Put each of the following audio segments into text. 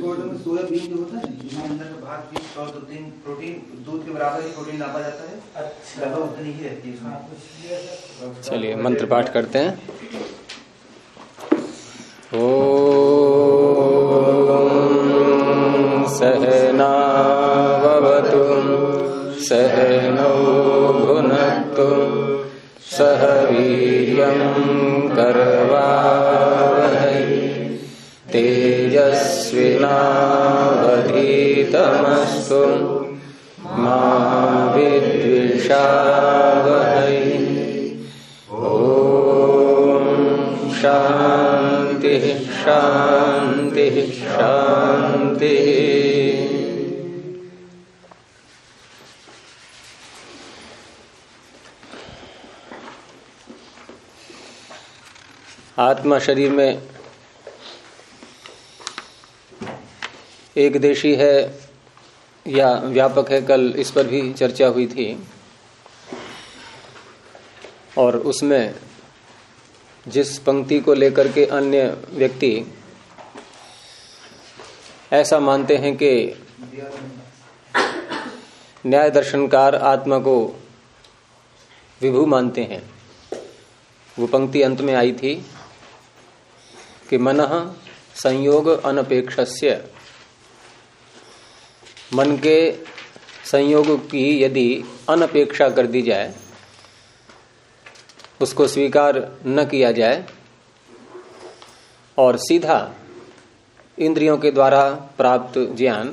में सोयाबीन जो होता है इसमें अंदर का भाग भी 100-2-3 प्रोटीन दूध के बराबर ही प्रोटीन नापा जाता है। अच्छा, लगभग उतनी ही रहती है इसमें। चलिए मंत्र पाठ करते हैं। ओम सहना भवतु सहनौ भुनक्तु सह वीर्यं करवावहै तेजस्विनावधीतमस्तु मा विद्विषावहै। ओम शांति शांति शांति। आत्मा शरीर में एक देशी है या व्यापक है, कल इस पर भी चर्चा हुई थी। और उसमें जिस पंक्ति को लेकर के अन्य व्यक्ति ऐसा मानते हैं कि न्याय दर्शनकार आत्मा को विभू मानते हैं, वो पंक्ति अंत में आई थी कि मनः संयोग अनपेक्षस्य, मन के संयोग की यदि अनपेक्षा कर दी जाए, उसको स्वीकार न किया जाए और सीधा इंद्रियों के द्वारा प्राप्त ज्ञान,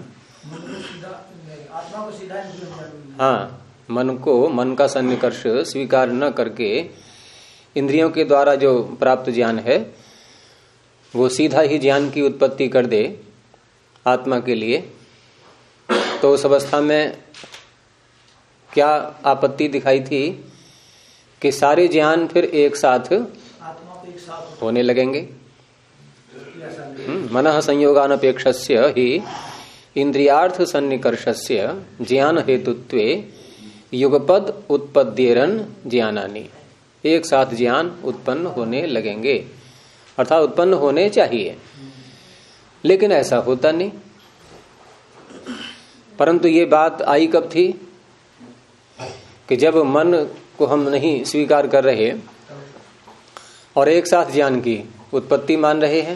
हाँ, मन का सन्निकर्ष स्वीकार न करके इंद्रियों के द्वारा जो प्राप्त ज्ञान है वो सीधा ही ज्ञान की उत्पत्ति कर दे आत्मा के लिए, तो उस अवस्था में क्या आपत्ति दिखाई थी कि सारे ज्ञान फिर एक साथ होने लगेंगे। मनः संयोगानपेक्षस्य ही इंद्रियार्थ सन्निकर्षस्य ज्ञान हेतुत्वे युगपद उत्पद्येरन ज्ञानानि, एक साथ ज्ञान उत्पन्न होने लगेंगे, अर्थात उत्पन्न होने चाहिए, लेकिन ऐसा होता नहीं। परंतु ये बात आई कब थी कि जब मन को हम नहीं स्वीकार कर रहे और एक साथ ज्ञान की उत्पत्ति मान रहे हैं।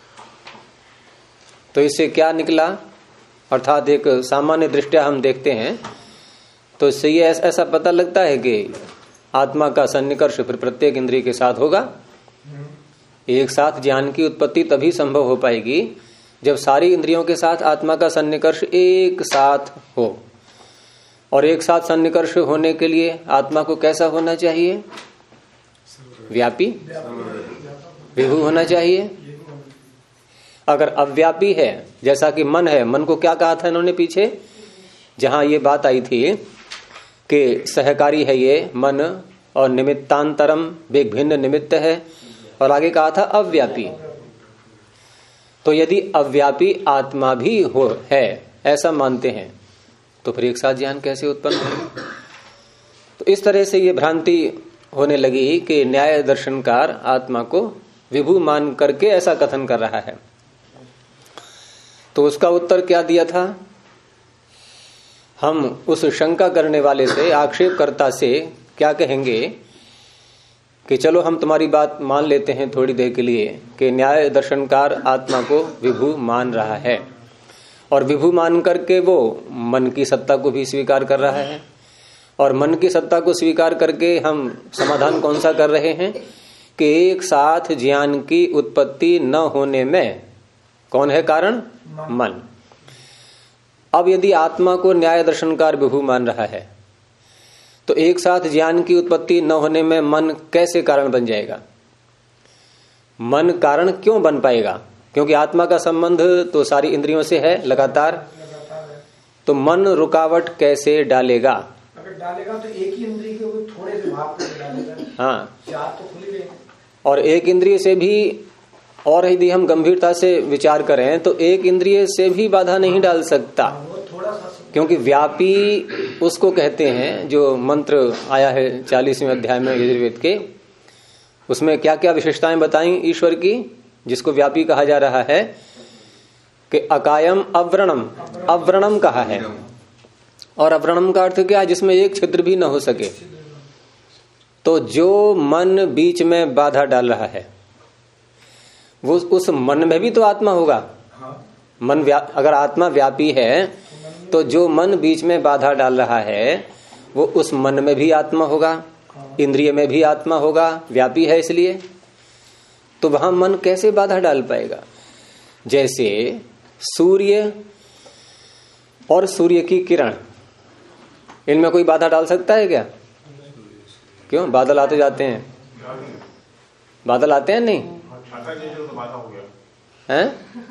तो इससे क्या निकला, अर्थात एक सामान्य दृष्टया हम देखते हैं तो इससे ये ऐसा पता लगता है कि आत्मा का सन्निकर्ष फिर प्रत्येक इंद्रिय के साथ होगा। एक साथ ज्ञान की उत्पत्ति तभी संभव हो पाएगी जब सारी इंद्रियों के साथ आत्मा का सन्निकर्ष एक साथ हो। और एक साथ सन्निकर्ष होने के लिए आत्मा को कैसा होना चाहिए? व्यापी, विभू होना चाहिए। अगर अव्यापी है, जैसा कि मन है, मन को क्या कहा था इन्होंने पीछे, जहां ये बात आई थी कि सहकारी है ये मन और निमित्तांतरम एक भिन्न निमित्त है, और आगे कहा था अव्यापी। तो यदि अव्यापी आत्मा भी हो है ऐसा मानते हैं तो फिर एक साथ ज्ञान कैसे उत्पन्न हो? तो इस तरह से ये भ्रांति होने लगी कि न्याय दर्शनकार आत्मा को विभू मान करके ऐसा कथन कर रहा है। तो उसका उत्तर क्या दिया था? हम उस शंका करने वाले से, आक्षेपकर्ता से क्या कहेंगे कि चलो हम तुम्हारी बात मान लेते हैं थोड़ी देर के लिए कि न्याय दर्शनकार आत्मा को विभू मान रहा है, और विभू मान करके वो मन की सत्ता को भी स्वीकार कर रहा है, और मन की सत्ता को स्वीकार करके हम समाधान कौन सा कर रहे हैं कि एक साथ ज्ञान की उत्पत्ति न होने में कौन है कारण? मन। अब यदि आत्मा को न्याय दर्शनकार विभू मान रहा है तो एक साथ ज्ञान की उत्पत्ति न होने में मन कैसे कारण बन जाएगा? मन कारण क्यों बन पाएगा? क्योंकि आत्मा का संबंध तो सारी इंद्रियों से है लगातार, तो मन रुकावट कैसे डालेगा? अगर डालेगा तो एक ही इंद्रिय के थोड़े से भाव को डालेगा। हाँ, चार तो खुल गए, और एक इंद्रिय से भी, और यदि हम गंभीरता से विचार करें तो एक इंद्रिय से भी बाधा नहीं डाल सकता, क्योंकि व्यापी उसको कहते हैं। जो मंत्र आया है 40वें अध्याय में यजुर्वेद के, उसमें क्या क्या विशेषताएं बताई ईश्वर की जिसको व्यापी कहा जा रहा है कि अकायम अव्रणम, अव्रणम कहा है। और अव्रणम का अर्थ क्या है? जिसमें एक छिद्र भी न हो सके। तो जो मन बीच में बाधा डाल रहा है वो उस मन में भी तो आत्मा होगा। मन अगर आत्मा व्यापी है तो जो मन बीच में बाधा डाल रहा है वो उस मन में भी आत्मा होगा, इंद्रिय में भी आत्मा होगा, व्यापी है इसलिए। तो वहां मन कैसे बाधा डाल पाएगा? जैसे सूर्य और सूर्य की किरण, इनमें कोई बाधा डाल सकता है क्या? क्यों? बादल आते जाते हैं, बादल आते हैं नहीं हैं?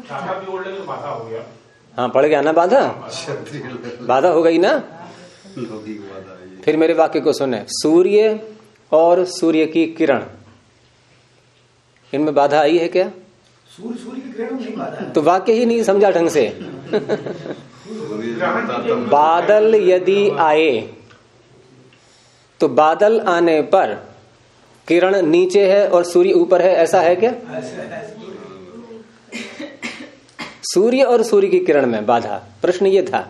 हाँ पड़ गया ना बाधा, बाधा हो गई ना। फिर मेरे वाक्य को सुने, सूर्य और सूर्य की किरण, इनमें बाधा आई है क्या? सूर्य की किरण में नहीं बाधा है। तो वाक्य ही नहीं समझा ढंग से। बादल यदि आए तो बादल आने पर किरण नीचे है और सूर्य ऊपर है, ऐसा है क्या? सूर्य और सूर्य की किरण में बाधा, प्रश्न ये था।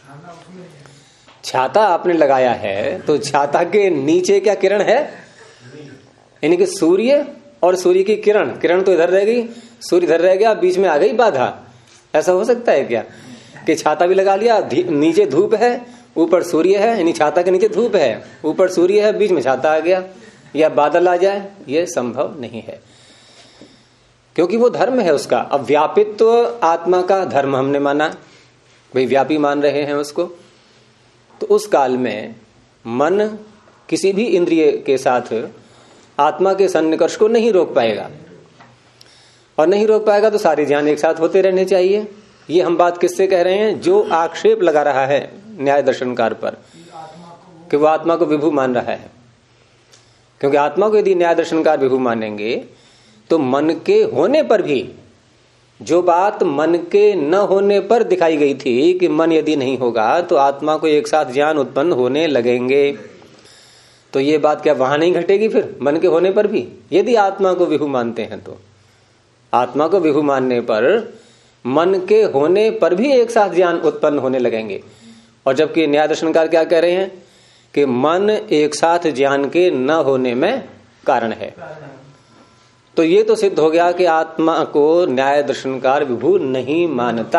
छाता आपने लगाया है तो छाता के नीचे क्या किरण है? यानी कि सूर्य और सूर्य की किरण, किरण तो इधर रह गई, सूर्य इधर रह गया, बीच में आ गई बाधा। ऐसा हो सकता है क्या कि छाता भी लगा लिया, नीचे धूप है ऊपर सूर्य है, यानी छाता के नीचे धूप है ऊपर सूर्य है, बीच में छाता आ गया, या बादल आ जाए? यह संभव नहीं है, क्योंकि वो धर्म है उसका। अब व्यापित्व आत्मा का धर्म हमने माना, भाई व्यापी मान रहे हैं उसको, तो उस काल में मन किसी भी इंद्रिय के साथ आत्मा के सन्निकर्ष को नहीं रोक पाएगा, और नहीं रोक पाएगा तो सारे ज्ञान एक साथ होते रहने चाहिए। ये हम बात किससे कह रहे हैं? जो आक्षेप लगा रहा है न्याय दर्शनकार पर कि वो आत्मा को विभु मान रहा है। क्योंकि आत्मा को यदि न्याय दर्शनकार विभु मानेंगे तो मन के होने पर भी, जो बात मन के न होने पर दिखाई गई थी कि मन यदि नहीं होगा तो आत्मा को एक साथ ज्ञान उत्पन्न होने लगेंगे, तो ये बात क्या वहां नहीं घटेगी फिर मन के होने पर भी? यदि आत्मा को विभु मानते हैं तो आत्मा को विभु मानने पर मन के होने पर भी एक साथ ज्ञान उत्पन्न होने लगेंगे। और जबकि न्याय दर्शनकार क्या कह रहे हैं कि मन एक साथ ज्ञान के न होने में कारण है। तो ये तो सिद्ध हो गया कि आत्मा को न्याय दर्शनकार विभु नहीं मानता।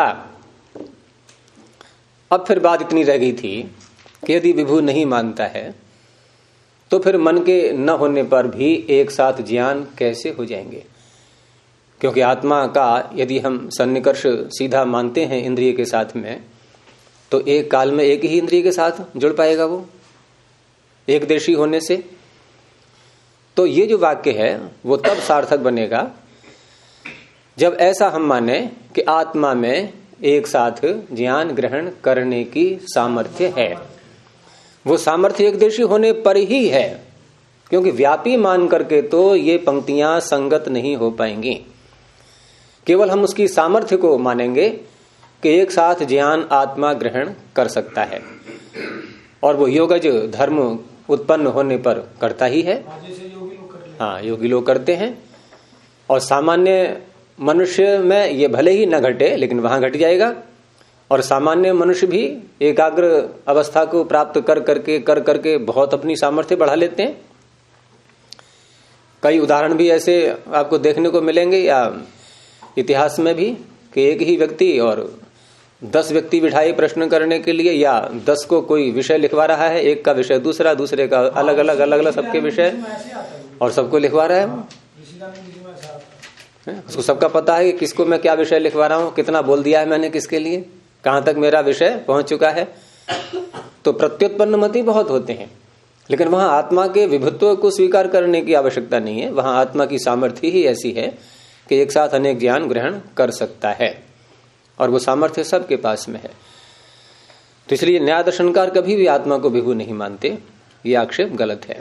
अब फिर बात इतनी रह गई थी कि यदि विभु नहीं मानता है तो फिर मन के न होने पर भी एक साथ ज्ञान कैसे हो जाएंगे? क्योंकि आत्मा का यदि हम सन्निकर्ष सीधा मानते हैं इंद्रिय के साथ में, तो एक काल में एक ही इंद्रिय के साथ जुड़ पाएगा वो एक देशी होने से। तो ये जो वाक्य है वो तब सार्थक बनेगा जब ऐसा हम माने कि आत्मा में एक साथ ज्ञान ग्रहण करने की सामर्थ्य है। वो सामर्थ्य एक देशी होने पर ही है, क्योंकि व्यापी मान करके तो ये पंक्तियां संगत नहीं हो पाएंगी। केवल हम उसकी सामर्थ्य को मानेंगे कि एक साथ ज्ञान आत्मा ग्रहण कर सकता है, और वो योगज धर्म उत्पन्न होने पर करता ही है। हाँ, योगी लोग करते हैं, और सामान्य मनुष्य में ये भले ही न घटे लेकिन वहां घट जाएगा। और सामान्य मनुष्य भी एकाग्र अवस्था को प्राप्त कर करके बहुत अपनी सामर्थ्य बढ़ा लेते हैं। कई उदाहरण भी ऐसे आपको देखने को मिलेंगे या इतिहास में भी कि एक ही व्यक्ति और 10 व्यक्ति बिठाए प्रश्न करने के लिए, या 10 को कोई विषय लिखवा रहा है, एक का विषय दूसरा, दूसरे का अलग अलग सबके विषय, और सबको लिखवा रहा है। उसको सबका पता है कि किसको मैं क्या विषय लिखवा रहा हूँ, कितना बोल दिया है मैंने किसके लिए, कहां तक मेरा विषय पहुंच चुका है। तो प्रत्युत्पन्न मति बहुत होते हैं, लेकिन वहां आत्मा के विभुत्व को स्वीकार करने की आवश्यकता नहीं है। वहां आत्मा की सामर्थ्य ही ऐसी है कि एक साथ अनेक ज्ञान ग्रहण कर सकता है, और वो सामर्थ्य सबके पास में है। तो इसलिए न्याय दर्शनकार कभी भी आत्मा को विभु नहीं मानते, ये आक्षेप गलत है।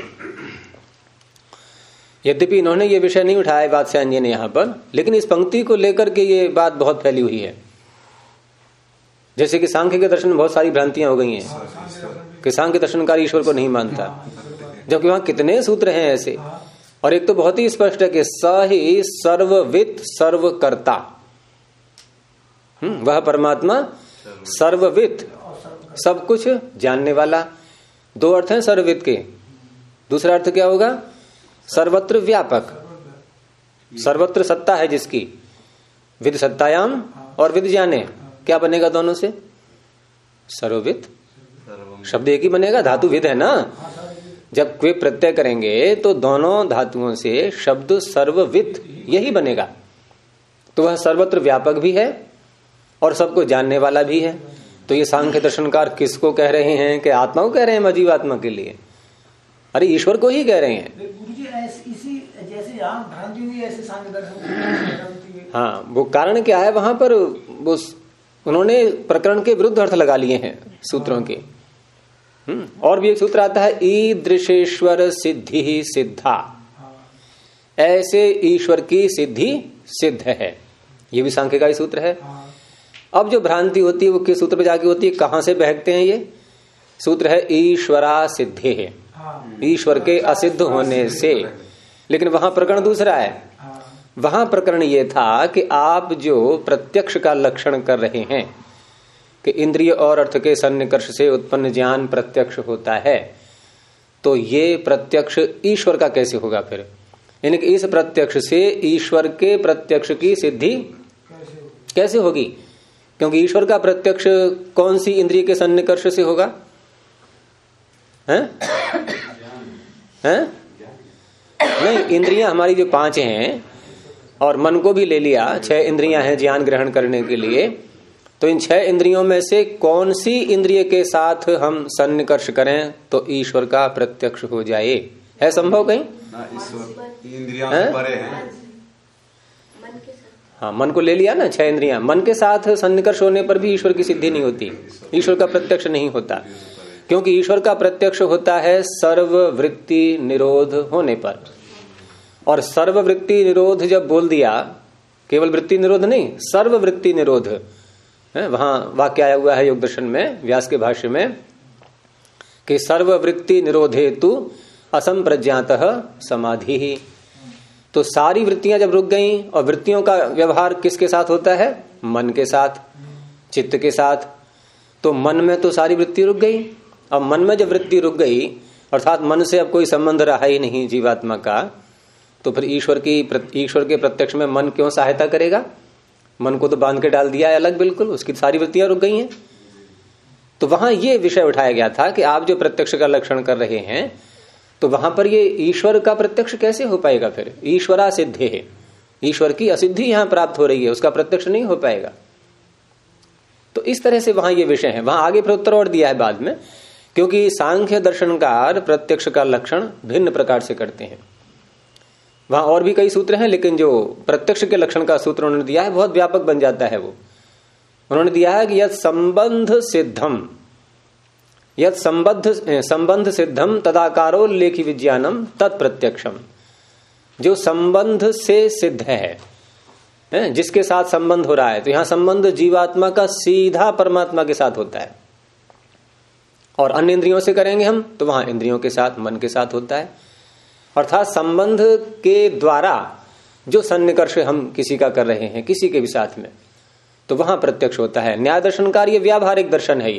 यद्यपि इन्होंने ये विषय नहीं उठाया वात्स्यायन जी ने यहां पर, लेकिन इस पंक्ति को लेकर के ये बात बहुत फैली हुई है। जैसे कि सांख्य के दर्शन में बहुत सारी भ्रांतियां हो गई हैं कि सांख्य दर्शनकार ईश्वर को नहीं मानता, जबकि वहां कितने सूत्र हैं ऐसे। और एक तो बहुत ही स्पष्ट है कि स ही सर्ववित् सर्वकर्ता, वह परमात्मा सर्वविद, सब कुछ जानने वाला। दो अर्थ हैं सर्वविद के। दूसरा अर्थ क्या होगा? सर्वत्र व्यापक। सर्वत्र सत्ता है जिसकी, विद सत्तायाम और विद जाने, क्या बनेगा दोनों से? सर्वविद। शब्द एक ही बनेगा, धातु विद है ना। जब वे प्रत्यय करेंगे तो दोनों धातुओं से शब्द सर्वविद यही बनेगा। तो वह सर्वत्र व्यापक भी है और सबको जानने वाला भी है। तो ये सांख्य दर्शनकार किसको कह रहे हैं? कि आत्मा को कह रहे हैं, अजीवात्मा के लिए? अरे ईश्वर को ही कह रहे हैं। इसी जैसे यहाँ भ्रांति हुई ऐसे सांख्य दर्शन। हाँ, वो कारण क्या है? वहां पर वो उन्होंने प्रकरण के विरुद्ध अर्थ लगा लिए हैं सूत्रों के। और भी एक सूत्र आता है, ईदृशेश्वर सिद्धि ही सिद्धा, ऐसे ईश्वर की सिद्धि सिद्ध है। ये भी सांख्य का ही सूत्र है। अब जो भ्रांति होती है वो किस सूत्र पे जाके होती है? कहां से बहकते हैं? ये सूत्र है ईश्वरा सिद्धि है, ईश्वर के असिद्ध होने से। लेकिन वहां प्रकरण दूसरा है। वहां प्रकरण ये था कि आप जो प्रत्यक्ष का लक्षण कर रहे हैं कि इंद्रिय और अर्थ के सन्निकर्ष से उत्पन्न ज्ञान प्रत्यक्ष होता है, तो ये प्रत्यक्ष ईश्वर का कैसे होगा फिर? यानी कि इस प्रत्यक्ष से ईश्वर के प्रत्यक्ष की सिद्धि कैसे होगी? क्योंकि ईश्वर का प्रत्यक्ष कौन सी इंद्रिय के सन्निकर्ष से होगा? हैं? नहीं, इंद्रियां हमारी जो 5 हैं और मन को भी ले लिया, 6 इंद्रियां हैं ज्ञान ग्रहण करने के लिए। तो इन 6 इंद्रियों में से कौन सी इंद्रिय के साथ हम सन्निकर्ष करें तो ईश्वर का प्रत्यक्ष हो जाए? है संभव कहीं? इंद्रियां परे हैं। हाँ, मन को ले लिया ना, 6 इंद्रियां। मन के साथ सन्निकर्ष होने पर भी ईश्वर की सिद्धि नहीं होती, ईश्वर का प्रत्यक्ष नहीं होता। क्योंकि ईश्वर का प्रत्यक्ष होता है सर्ववृत्ति निरोध होने पर। और सर्ववृत्ति निरोध जब बोल दिया, केवल वृत्ति निरोध नहीं, सर्ववृत्ति निरोध, वहां वाक्य आया हुआ है योग दर्शन में, व्यास के भाष्य में, कि सर्ववृत्ति निरोधे तु असंप्रज्ञातः समाधि ही। तो सारी वृत्तियां जब रुक गई, और वृत्तियों का व्यवहार किसके साथ होता है? मन के साथ, चित्त के साथ। तो मन में तो सारी वृत्ति रुक गई। अब मन में जब वृत्ति रुक गई, अर्थात मन से अब कोई संबंध रहा ही नहीं जीवात्मा का, तो फिर ईश्वर के प्रत्यक्ष में मन क्यों सहायता करेगा? मन को तो बांध के डाल दिया है अलग, बिल्कुल, उसकी सारी वृत्तियां रुक गई हैं। तो वहां ये विषय उठाया गया था कि आप जो प्रत्यक्ष का लक्षण कर रहे हैं, तो वहां पर ये ईश्वर का प्रत्यक्ष कैसे हो पाएगा? फिर ईश्वरा सिद्धि है, ईश्वर की असिद्धि यहां प्राप्त हो रही है, उसका प्रत्यक्ष नहीं हो पाएगा। तो इस तरह से वहां ये विषय है। वहां आगे फिर उत्तर और दिया है बाद में, क्योंकि सांख्य दर्शनकार प्रत्यक्ष का लक्षण भिन्न प्रकार से करते हैं। वहां और भी कई सूत्र हैं, लेकिन जो प्रत्यक्ष के लक्षण का सूत्र उन्होंने दिया है बहुत व्यापक बन जाता है। वो उन्होंने दिया है कि यद संबंध सिद्धम, यद संबंध सिद्धम तदाकारो लेखी विज्ञानम तत्प्रत्यक्षम। जो संबंध से सिद्ध है, जिसके साथ संबंध हो रहा है, तो यहां संबंध जीवात्मा का सीधा परमात्मा के साथ होता है। और अन्य इंद्रियों से करेंगे हम, तो वहां इंद्रियों के साथ, मन के साथ होता है। अर्थात संबंध के द्वारा जो सन्निकर्ष हम किसी का कर रहे हैं, किसी के भी साथ में, तो वहां प्रत्यक्ष होता है। न्याय दर्शनकार ये व्यावहारिक दर्शन है।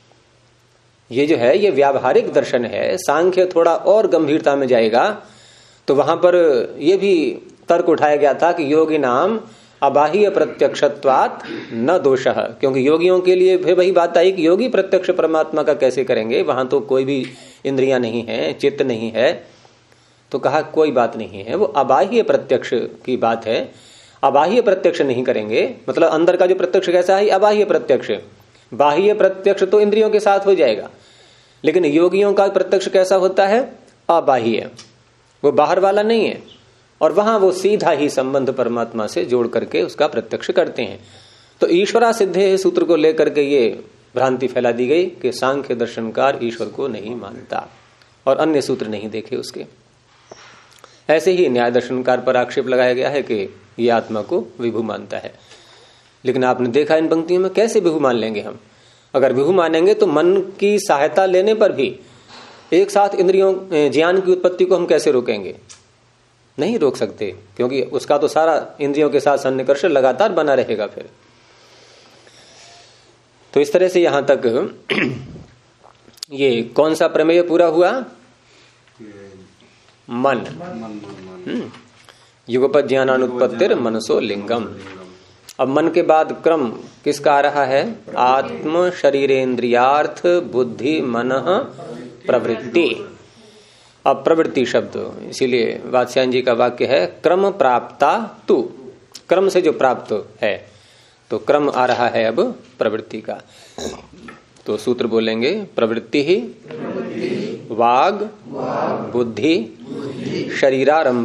ये जो है ये व्यावहारिक दर्शन है। सांख्य थोड़ा और गंभीरता में जाएगा तो वहां पर यह भी तर्क उठाया गया था कि योगी नाम अबाह्य प्रत्यक्षत्वात् न दोषः, क्योंकि योगियों के लिए फिर वही बात आई कि योगी प्रत्यक्ष परमात्मा का कैसे करेंगे, वहां तो कोई भी इंद्रियां नहीं है, चित्त नहीं है। तो कहा कोई बात नहीं है, वो अबाह्य प्रत्यक्ष की बात है। अबाह्य प्रत्यक्ष नहीं करेंगे, मतलब अंदर का जो प्रत्यक्ष कैसा है, अबाह्य प्रत्यक्ष। बाह्य प्रत्यक्ष तो इंद्रियों के साथ हो जाएगा, लेकिन योगियों का प्रत्यक्ष कैसा होता है? अबाह्य, वो बाहर वाला नहीं है। और वहां वो सीधा ही संबंध परमात्मा से जोड़ करके उसका प्रत्यक्ष करते हैं। तो ईश्वरा सिद्धे सूत्र को लेकर के ये भ्रांति फैला दी गई कि सांख्य दर्शनकार ईश्वर को नहीं मानता और अन्य सूत्र नहीं देखे उसके। ऐसे ही न्याय दर्शनकार पर आक्षेप लगाया गया है कि ये आत्मा को विभु मानता है। लेकिन आपने देखा इन पंक्तियों में कैसे विभु मान लेंगे हम? अगर विभु मानेंगे तो मन की सहायता लेने पर भी एक साथ इंद्रियों ज्ञान की उत्पत्ति को हम कैसे रोकेंगे? नहीं रोक सकते, क्योंकि उसका तो सारा इंद्रियों के साथ सन्निकर्ष लगातार बना रहेगा। फिर तो इस तरह से यहां तक ये कौन सा प्रमेय पूरा हुआ? मन। युगपद ज्ञानानुत्पत्तिर मनसो लिंगम। अब मन के बाद क्रम किसका आ रहा है? आत्म शरीरेन्द्रियार्थ बुद्धि मन प्रवृत्ति। अब प्रवृत्ति शब्द, इसीलिए वात्स्यायन जी का वाक्य है क्रम प्राप्ता तू, क्रम से जो प्राप्त है, तो क्रम आ रहा है अब प्रवृत्ति का। तो सूत्र बोलेंगे प्रवृत्ति ही वाग बुद्धि शरीरारंभ।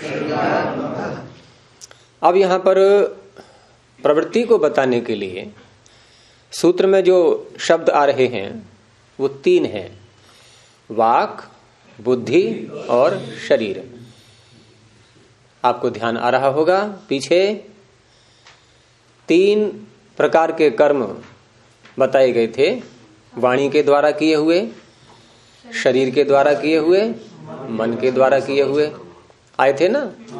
अब यहां पर प्रवृत्ति को बताने के लिए सूत्र में जो शब्द आ रहे हैं वो 3 हैं, वाक बुद्धि और शरीर। आपको ध्यान आ रहा होगा पीछे 3 प्रकार के कर्म बताए गए थे, वाणी के द्वारा किए हुए, शरीर के द्वारा किए हुए, मन के द्वारा किए हुए आए थे ना।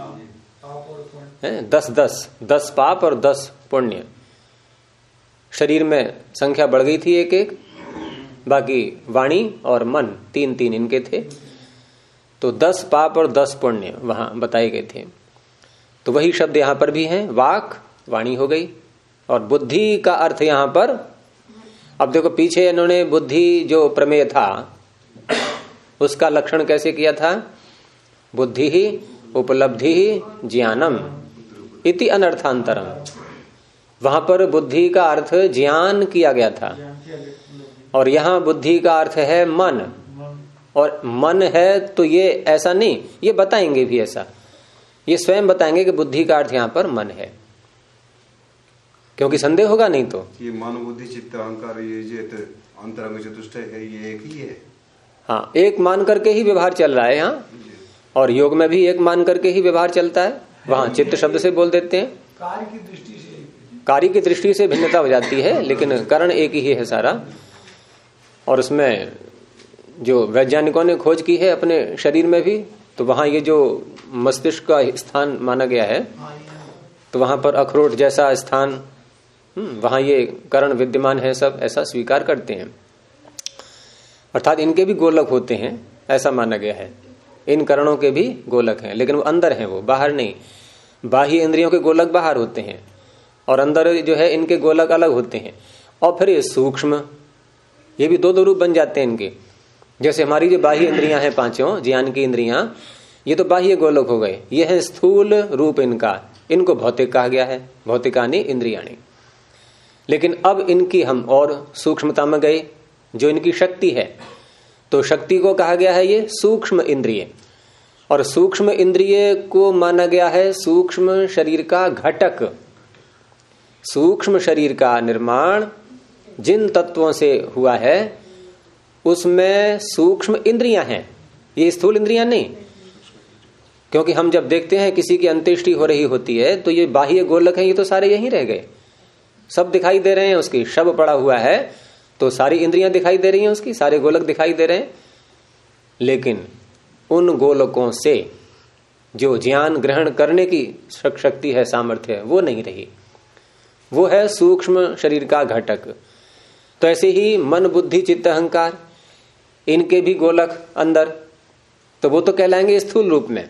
10 पाप और 10 पुण्य। शरीर में संख्या बढ़ गई थी 1-1, बाकी वाणी और मन 3-3 इनके थे। तो 10 पाप और 10 पुण्य वहां बताए गए थे। तो वही शब्द यहां पर भी हैं, वाक वाणी हो गई, और बुद्धि का अर्थ यहां पर, अब देखो पीछे इन्होंने बुद्धि जो प्रमेय था उसका लक्षण कैसे किया था? बुद्धि ही उपलब्धि ही ज्ञानम इति अनर्थांतरम। वहां पर बुद्धि का अर्थ ज्ञान किया गया था, और यहां बुद्धि का अर्थ है मन, और मन है तो ये ऐसा नहीं, ये बताएंगे भी ऐसा, ये स्वयं बताएंगे कि बुद्धि का अर्थ यहां पर मन है, क्योंकि संदेह होगा नहीं तो। ये मन बुद्धि चित्त अहंकार ये जो अंतरंग चतुष्टय है ये एक ही है। हाँ, एक मान करके ही व्यवहार चल रहा है यहाँ, और योग में भी एक मान करके ही व्यवहार चलता है। वहां चित्त शब्द से बोल देते हैं, कार्य की दृष्टि से भिन्नता हो जाती है, लेकिन कारण एक ही है सारा। और उसमें जो वैज्ञानिकों ने खोज की है अपने शरीर में भी, तो वहां ये जो मस्तिष्क का स्थान माना गया है, तो वहां पर अखरोट जैसा स्थान, वहां ये करण विद्यमान है, सब ऐसा स्वीकार करते हैं। अर्थात इनके भी गोलक होते हैं ऐसा माना गया है, इन करणों के भी गोलक हैं, लेकिन वो अंदर हैं, वो बाहर नहीं। बाह्य इंद्रियों के गोलक बाहर होते हैं और अंदर जो है इनके गोलक अलग होते हैं। और फिर ये सूक्ष्म, ये भी 2 रूप बन जाते हैं इनके। जैसे हमारी जो बाह्य इंद्रियां हैं 5 ज्ञान की इंद्रियां, ये तो बाह्य गोलक हो गए, ये है स्थूल रूप इनका, इनको भौतिक कहा गया है, भौतिकानी इंद्रियाणी। लेकिन अब इनकी हम और सूक्ष्मता में गए, जो इनकी शक्ति है, तो शक्ति को कहा गया है ये सूक्ष्म इंद्रिय, और सूक्ष्म इंद्रिय को माना गया है सूक्ष्म शरीर का घटक। सूक्ष्म शरीर का निर्माण जिन तत्वों से हुआ है उसमें सूक्ष्म इंद्रियां हैं, ये स्थूल इंद्रियां नहीं। क्योंकि हम जब देखते हैं किसी की अंत्येष्टि हो रही होती है तो ये बाह्य गोलक हैं, ये तो सारे यहीं रह गए, सब दिखाई दे रहे हैं, उसकी शव पड़ा हुआ है तो सारी इंद्रियां दिखाई दे रही हैं उसकी, सारे गोलक दिखाई दे रहे हैं। लेकिन उन गोलकों से जो ज्ञान ग्रहण करने की शक्ति है, सामर्थ्य है, वो नहीं रही, वो है सूक्ष्म शरीर का घटक। तो ऐसे ही मन बुद्धि चित्त अहंकार, इनके भी गोलक अंदर, तो वो तो कहलाएंगे स्थूल रूप में।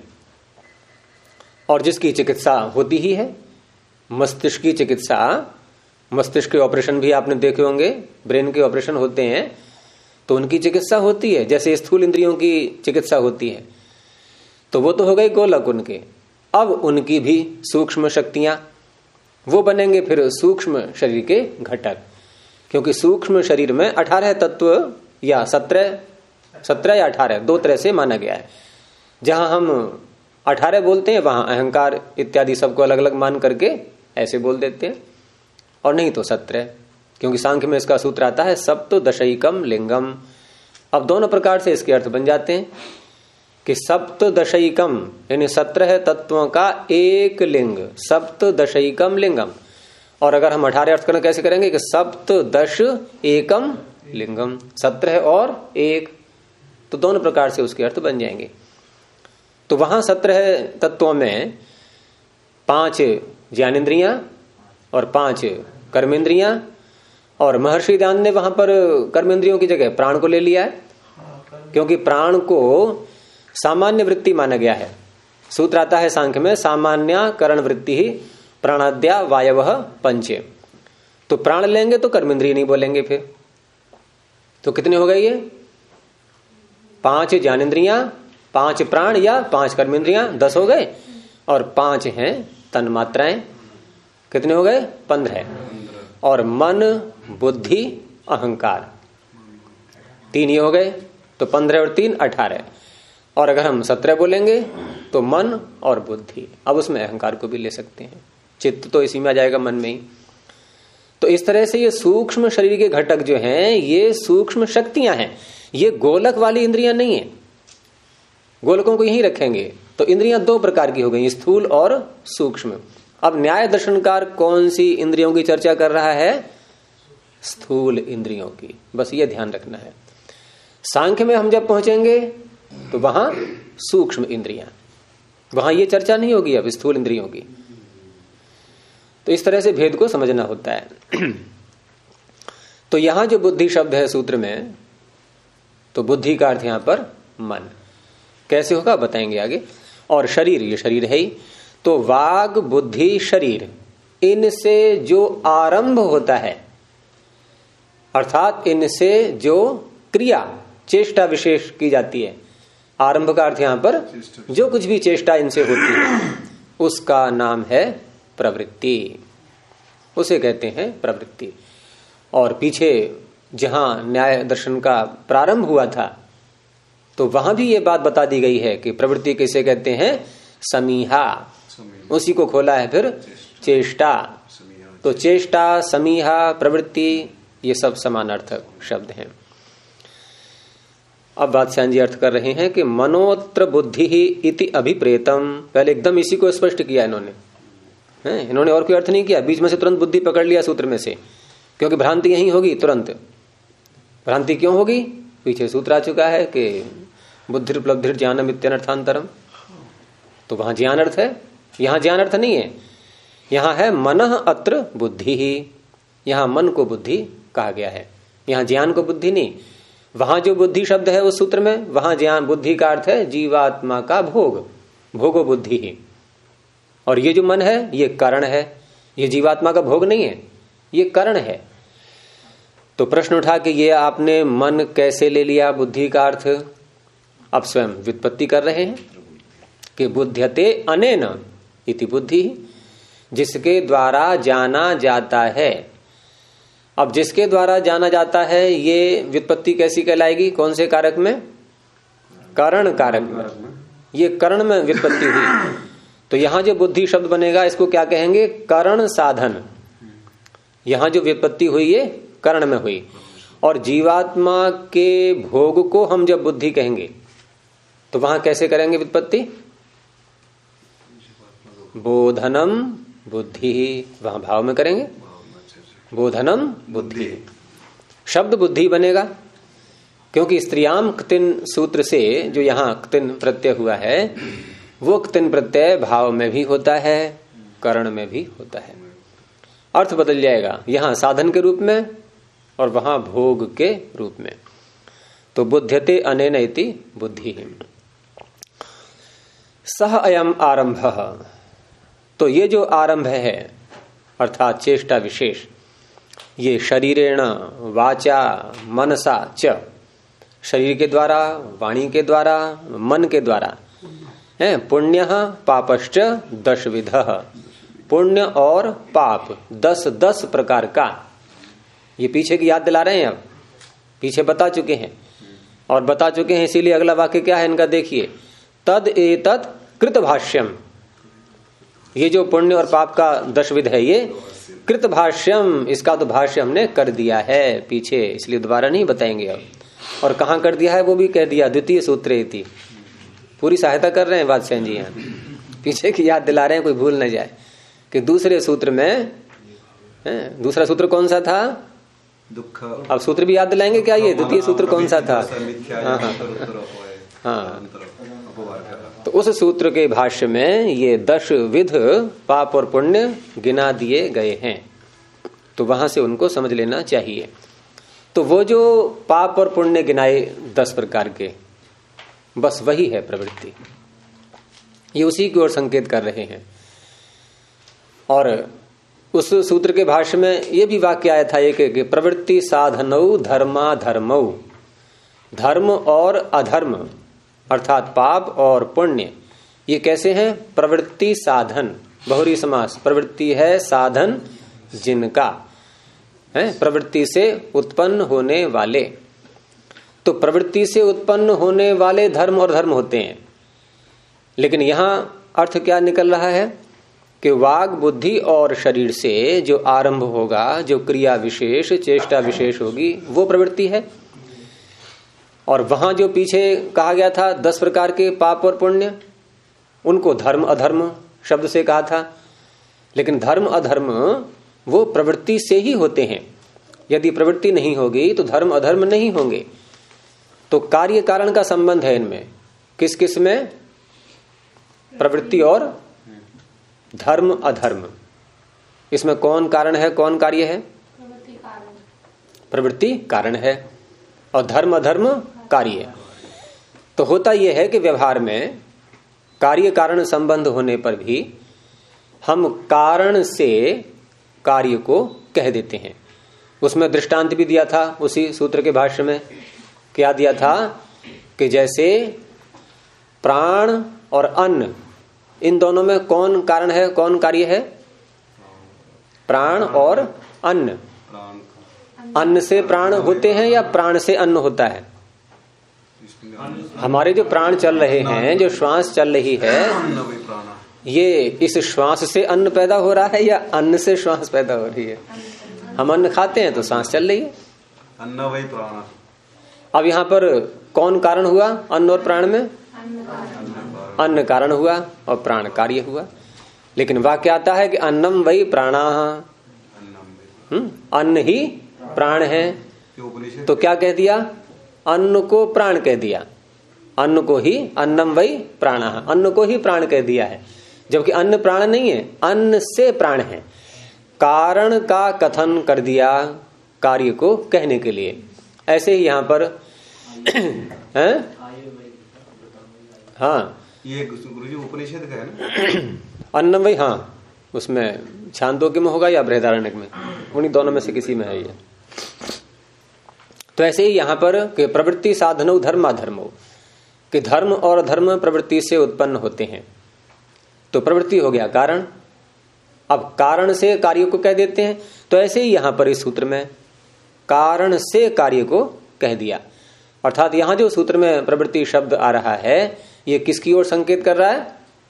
और जिसकी चिकित्सा होती ही है, मस्तिष्क की चिकित्सा, मस्तिष्क के ऑपरेशन भी आपने देखे होंगे, ब्रेन के ऑपरेशन होते हैं तो उनकी चिकित्सा होती है, जैसे स्थूल इंद्रियों की चिकित्सा होती है। तो वो तो हो गए गोलक उनके। अब उनकी भी सूक्ष्म शक्तियां, वो बनेंगे फिर सूक्ष्म शरीर के घटक, क्योंकि सूक्ष्म शरीर में 18 तत्व या 17 या 18 2 तरह से माना गया है। जहां हम 18 बोलते हैं वहां अहंकार इत्यादि सबको अलग अलग मान करके ऐसे बोल देते हैं, और नहीं तो 17, क्योंकि सांख्य में इसका सूत्र आता है सप्त दशैकम लिंगम। अब दोनों प्रकार से इसके अर्थ बन जाते हैं कि सप्त दशैकम यानी 17 तत्वों का एक लिंग, सप्त दशैकम लिंगम। और अगर हम 18 अर्थ करना कैसे करेंगे कि सप्त दश एकम लिंगम, 17 और 1, तो दोनों प्रकार से उसके अर्थ बन जाएंगे। तो वहां 17 तत्वों में 5 ज्ञानेन्द्रियां और 5 कर्मेंद्रियां और महर्षि दयानंद ने वहां पर कर्मेंद्रियों की जगह प्राण को ले लिया है, क्योंकि प्राण को सामान्य वृत्ति माना गया है। सूत्र आता है सांख्य में, सामान्य करण वृत्ति ही प्राणाद्या वायवः पंचे। तो प्राण लेंगे तो कर्मेंद्रिय नहीं बोलेंगे फिर। तो कितने हो गए ये? 5 ज्ञानेंद्रियां, 5 प्राण या 5 कर्मेंद्रियां, 10 हो गए, और 5 हैं तन्मात्राएं, कितने हो गए? 15। और मन, बुद्धि, अहंकार, 3 ही हो गए, तो 15 और 3 18। और अगर हम 17 बोलेंगे तो मन और बुद्धि, अब उसमें अहंकार को भी ले सकते हैं, चित्त तो इसी में आ जाएगा, मन में ही। तो इस तरह से ये सूक्ष्म शरीर के घटक जो हैं ये सूक्ष्म शक्तियां हैं, ये गोलक वाली इंद्रियां नहीं है। गोलकों को यहीं रखेंगे तो इंद्रियां 2 प्रकार की हो गई, स्थूल और सूक्ष्म। अब न्याय दर्शनकार कौन सी इंद्रियों की चर्चा कर रहा है? स्थूल इंद्रियों की, बस ये ध्यान रखना है। सांख्य में हम जब पहुंचेंगे तो वहां सूक्ष्म इंद्रियां, वहां ये चर्चा नहीं होगी अब स्थूल इंद्रियों की। तो इस तरह से भेद को समझना होता है। तो यहां जो बुद्धि शब्द है सूत्र में, तो बुद्धि का अर्थ यहां पर मन। कैसे होगा बताएंगे आगे। और शरीर, ये शरीर है ही, तो वाग बुद्धि शरीर, इनसे जो आरंभ होता है, अर्थात इनसे जो क्रिया चेष्टा विशेष की जाती है, आरंभ का अर्थ यहां पर जो कुछ भी चेष्टा इनसे होती है उसका नाम है प्रवृत्ति, उसे कहते हैं प्रवृत्ति। और पीछे जहां न्याय दर्शन का प्रारंभ हुआ था तो वहां भी ये बात बता दी गई है कि प्रवृत्ति किसे कहते हैं? समीहा। उसी को खोला है फिर चेष्टा। तो चेष्टा, समीहा, प्रवृत्ति, ये सब समानार्थक शब्द हैं। अब बादशाह जी अर्थ कर रहे हैं कि मनोत्र बुद्धि ही इति अभिप्रेतम। पहले एकदम इसी को स्पष्ट किया इन्होंने, इन्होंने और कोई अर्थ नहीं किया, बीच में से तुरंत बुद्धि पकड़ लिया सूत्र में से, क्योंकि भ्रांति यही होगी तुरंत। भ्रांति क्यों होगी? पीछे सूत्र आ चुका है कि बुद्धिर उपलब्धिर ज्ञानम इत्यनर्थांतरम, तो वहां ज्ञान अर्थ है, यहां ज्ञान अर्थ नहीं है। यहां है मनः अत्र बुद्धि ही, यहां मन को बुद्धि कहा गया है, यहां ज्ञान को बुद्धि नहीं। वहां जो बुद्धि शब्द है उस सूत्र में, वहां ज्ञान, बुद्धि का अर्थ है जीवात्मा का भोग, भोगो बुद्धि ही। और ये जो मन है ये कारण है, ये जीवात्मा का भोग नहीं है, ये कारण है। तो प्रश्न उठा कि ये आपने मन कैसे ले लिया बुद्धि का अर्थ? अब स्वयं व्युत्पत्ति कर रहे हैं कि बुध्यते अनेन इति बुद्धि, जिसके द्वारा जाना जाता है। अब जिसके द्वारा जाना जाता है ये व्युत्पत्ति कैसी कहलाएगी? कौन से कारक में? कारण कारक में। ये करण में व्युत्पत्ति हुई, तो यहां जो बुद्धि शब्द बनेगा इसको क्या कहेंगे? करण साधन। यहां जो व्युत्पत्ति हुई ये करण में हुई। और जीवात्मा के भोग को हम जब बुद्धि कहेंगे तो वहां कैसे करेंगे व्युत्पत्ति? बोधनम बुद्धि, वहां भाव में करेंगे, बोधनम बुद्धि, शब्द बुद्धि बनेगा। क्योंकि स्त्रियाम क्तिन सूत्र से जो यहां क्तिन प्रत्यय हुआ है वो क्तिन प्रत्यय भाव में भी होता है, करण में भी होता है। अर्थ बदल जाएगा, यहां साधन के रूप में और वहां भोग के रूप में। तो बुध्यते अनेन इति बुद्धि। सह अयम आरंभ, तो ये जो आरंभ है अर्थात चेष्टा विशेष, ये शरीरेण वाचा मनसा च, शरीर के द्वारा, वाणी के द्वारा, मन के द्वारा है। पुण्य पापश्च 10 विधः, पुण्य और पाप 10 प्रकार का। ये पीछे की याद दिला रहे हैं, अब पीछे बता चुके हैं और बता चुके हैं, इसीलिए अगला वाक्य क्या है इनका देखिए, तद एतत् कृत भाष्यम। ये जो पुण्य और पाप का 10 विध है ये कृत भाष्यम, इसका तो भाष्य हमने कर दिया है पीछे, इसलिए दोबारा नहीं बताएंगे अब। और कहाँ कर दिया है वो भी कह दिया, द्वितीय सूत्रे थी। पूरी सहायता कर रहे हैं बादशाह जी, यहाँ पीछे की याद दिला रहे हैं, कोई भूल न जाए कि दूसरे सूत्र में, दूसरा सूत्र कौन सा था? दुख। अब सूत्र भी याद दिलाएंगे क्या? ये द्वितीय सूत्र कौन सा था? हाँ, तो उस सूत्र के भाष्य में ये 10 विध पाप और पुण्य गिना दिए गए हैं। तो वहां से उनको समझ लेना चाहिए। तो वो जो पाप और पुण्य गिनाए 10 प्रकार के, बस वही है प्रवृत्ति, ये उसी की ओर संकेत कर रहे हैं। और उस सूत्र के भाष्य में ये भी वाक्य आया था एक कि प्रवृत्ति साधनौ धर्मा धर्मौ, धर्म और अधर्म अर्थात पाप और पुण्य ये कैसे हैं? प्रवृत्ति साधन, बहुरी समास, प्रवृत्ति है साधन जिनका है, प्रवृत्ति से उत्पन्न होने वाले। तो प्रवृत्ति से उत्पन्न होने वाले धर्म और धर्म होते हैं, लेकिन यहां अर्थ क्या निकल रहा है कि वाग बुद्धि और शरीर से जो आरंभ होगा, जो क्रिया विशेष चेष्टा विशेष होगी, वो प्रवृत्ति है। और वहां जो पीछे कहा गया था 10 प्रकार के पाप और पुण्य, उनको धर्म अधर्म शब्द से कहा था। लेकिन धर्म अधर्म वो प्रवृत्ति से ही होते हैं। यदि प्रवृत्ति नहीं होगी तो धर्म अधर्म नहीं होंगे। तो कार्य कारण का संबंध है इनमें, किस किस में? प्रवृत्ति और धर्म अधर्म। इसमें कौन कारण है, कौन कार्य है? प्रवृत्ति कारण है और धर्म अधर्म कार्य। तो होता यह है कि व्यवहार में कार्य कारण संबंध होने पर भी हम कारण से कार्य को कह देते हैं। उसमें दृष्टांत भी दिया था उसी सूत्र के भाष्य में। क्या दिया था कि जैसे प्राण और अन्न, इन दोनों में कौन कारण है, कौन कार्य है? प्राण और अन्न। अन्न से प्राण होते हैं या प्राण से अन्न होता है? हमारे जो प्राण चल रहे हैं, जो श्वास चल रही है, ये इस श्वास से अन्न पैदा हो रहा है या अन्न से श्वास पैदा हो रही है? हम अन्न खाते हैं तो सांस चल रही है, अन्न वही प्राण। अब यहाँ पर कौन कारण हुआ? अन्न और प्राण में अन्न कारण हुआ और प्राण कार्य हुआ। लेकिन वाक्य आता है कि अन्नम वही प्राणाः, अन्न ही प्राण है। तो क्या कह दिया? अन्न को प्राण कह दिया, अन्न को ही अन्नम वही प्राणाः, अन्न को ही प्राण कह दिया है। जबकि अन्न प्राण नहीं है, अन्न से प्राण है। कारण का कथन कर दिया कार्य को कहने के लिए। ऐसे ही यहां पर है? हाँ, ये गुरुजी उपनिषद का है ना? अन्न वही, हाँ, उसमें छांदोग्य में होगा या बृहदारण्यक में, उन्हीं दोनों में से किसी में है ये। तो ऐसे ही यहां पर कि प्रवृत्ति साधनौ धर्माधर्मौ, कि धर्म और धर्म प्रवृत्ति से उत्पन्न होते हैं। तो प्रवृत्ति हो गया कारण, अब कारण से कार्य को कह देते हैं। तो ऐसे ही यहां पर इस सूत्र में कारण से कार्य को कह दिया। अर्थात यहां जो सूत्र में प्रवृत्ति शब्द आ रहा है, ये किसकी ओर संकेत कर रहा है?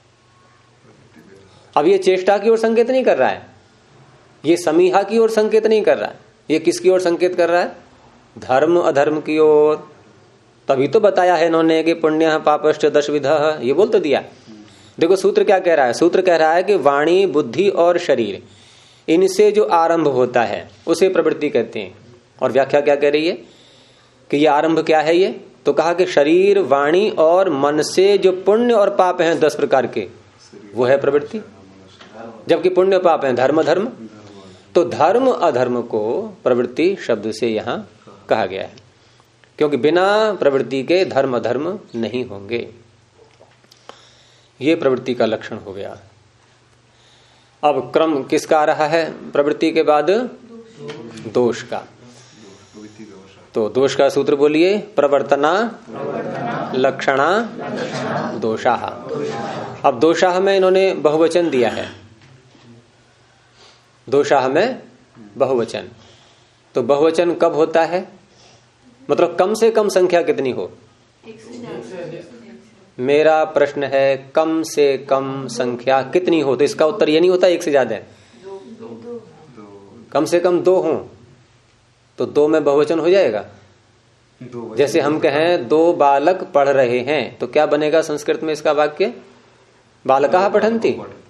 अब ये चेष्टा की ओर संकेत नहीं कर रहा है, ये समीहा की ओर संकेत नहीं कर रहा है। ये किसकी ओर संकेत कर रहा है? धर्म अधर्म की ओर। तभी तो बताया है इन्होंने कि पुण्य पापश्च 10 विधः, ये बोल तो दिया। देखो सूत्र क्या कह रहा है? सूत्र कह रहा है कि वाणी बुद्धि और शरीर, इनसे जो आरंभ होता है उसे प्रवृत्ति कहते हैं। और व्याख्या क्या कह रही है कि ये आरंभ क्या है? ये तो कहा कि शरीर वाणी और मन से जो पुण्य और पाप हैं 10 प्रकार के, वो है प्रवृत्ति। जबकि पुण्य पाप हैं धर्म धर्म। तो धर्म अधर्म को प्रवृत्ति शब्द से यहां कहा गया है, क्योंकि बिना प्रवृत्ति के धर्म अधर्म नहीं होंगे। ये प्रवृत्ति का लक्षण हो गया। अब क्रम किसका आ रहा है प्रवृत्ति के बाद? दोष का। तो दोष का सूत्र बोलिए, प्रवर्तना लक्षणा दोषाः। अब दोषाः में इन्होंने बहुवचन दिया है, दोषाः में बहुवचन। तो बहुवचन कब होता है? मतलब कम से कम संख्या कितनी हो? मेरा प्रश्न है कम से कम संख्या कितनी हो? तो इसका उत्तर ये नहीं होता 1 से ज्यादा है, कम से कम 2 हो तो 2 में बहुवचन हो जाएगा। जैसे हम कहें 2 बालक पढ़ रहे हैं, तो क्या बनेगा संस्कृत में इसका वाक्य? बालकाः पठन्ति।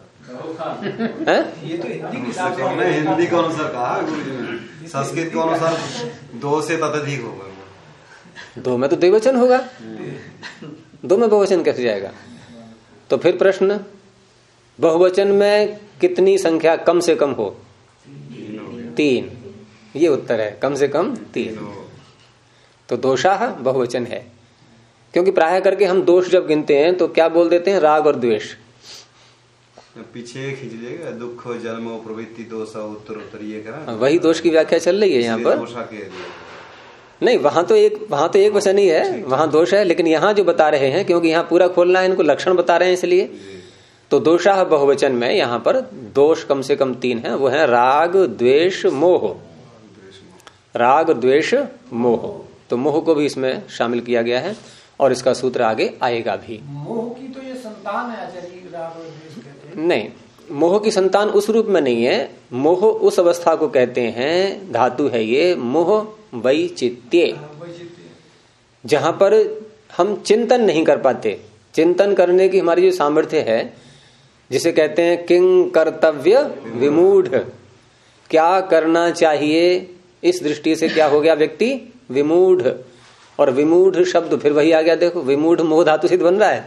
ये तो हिंदी के अनुसार कहा, संस्कृत के अनुसार 2 से तदधिक होगा। 2 में तो द्विवचन होगा, 2 में बहुवचन कैसे जाएगा? तो फिर प्रश्न, बहुवचन में कितनी संख्या कम से कम हो? 3, ये उत्तर है, कम से कम 3। तो दोषाः बहुवचन है, क्योंकि प्राय करके हम दोष जब गिनते हैं तो क्या बोल देते हैं, राग और द्वेष। पीछे खींच लीजिएगा, दुख जन्म प्रवृत्ति दोष उत्तर ये करा, वही दोष की व्याख्या चल रही है यहाँ पर। नहीं, वहां तो एक वचन ही है, वहां दोष है, लेकिन यहाँ जो बता रहे हैं, क्योंकि यहाँ पूरा खोलना है, इनको लक्षण बता रहे हैं इसलिए। तो दोषाः बहुवचन में यहाँ पर दोष कम से कम 3 है, वो है राग द्वेष मोह। राग द्वेष मोह, तो मोह को भी इसमें शामिल किया गया है और इसका सूत्र आगे आएगा भी। मोह की तो ये संतान है आचार्य, राग और द्वेष कहते हैं। नहीं, मोह की संतान उस रूप में नहीं है। मोह उस अवस्था को कहते हैं, धातु है ये मोह वैचित्य, जहां पर हम चिंतन नहीं कर पाते। चिंतन करने की हमारी जो सामर्थ्य है, जिसे कहते हैं किंग कर्तव्य विमूढ़, क्या करना चाहिए, इस दृष्टि से क्या हो गया व्यक्ति, विमूढ़। और विमूढ़ शब्द फिर वही आ गया, देखो विमूढ़ मोह धातु से बन रहा है।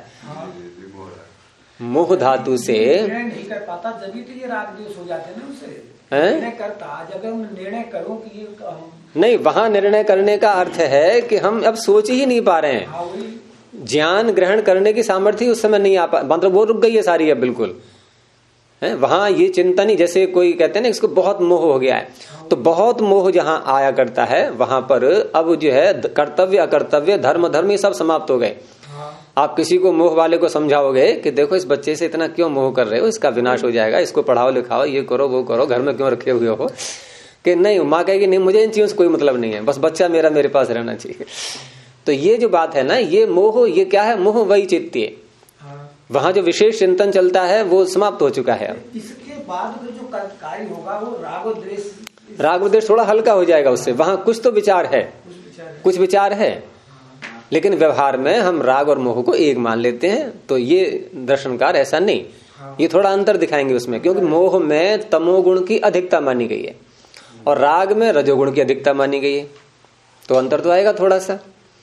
मोह धातु से नहीं कर पाता, जब तो ये राग द्वेष हो जाते हैं ना उससे। निर्णय करता, अगर मैं निर्णय करूं कि ये नहीं, वहां निर्णय करने का अर्थ है कि हम अब सोच ही नहीं पा रहे हैं, ज्ञान ग्रहण करने की सामर्थ्य उस समय नहीं आ पा, मतलब वो रुक गई है सारी अब बिल्कुल है। वहां ये चिंतन ही, जैसे कोई कहते हैं ना इसको बहुत मोह हो गया है, तो बहुत मोह जहां आया करता है वहां पर अब जो है कर्तव्य अकर्तव्य धर्म धर्म ये सब समाप्त हो गए। आप किसी को मोह वाले को समझाओगे कि देखो इस बच्चे से इतना क्यों मोह कर रहे हो, इसका विनाश हो जाएगा, इसको पढ़ाओ लिखाओ, ये करो वो करो, घर में क्यों रखे हुए हो, कि नहीं, माँ कहेगी नहीं मुझे इन चीजों से कोई मतलब नहीं है, बस बच्चा मेरा मेरे पास रहना चाहिए। तो ये जो बात है ना, ये मोह, ये क्या है, मोह वैचित्य। वहां जो विशेष चिंतन चलता है वो समाप्त हो चुका है। अब इसके बाद जो कार्य होगा वो राग और द्वेष, राग और द्वेष थोड़ा हल्का हो जाएगा उससे। वहां कुछ तो विचार है, कुछ विचार है, लेकिन व्यवहार में हम राग और मोह को एक मान लेते हैं। तो ये दर्शनकार ऐसा नहीं, ये थोड़ा अंतर दिखाएंगे उसमें, क्योंकि मोह में तमोगुण की अधिकता मानी गई है और राग में रजोगुण की अधिकता मानी गई है, तो अंतर तो आएगा थोड़ा सा।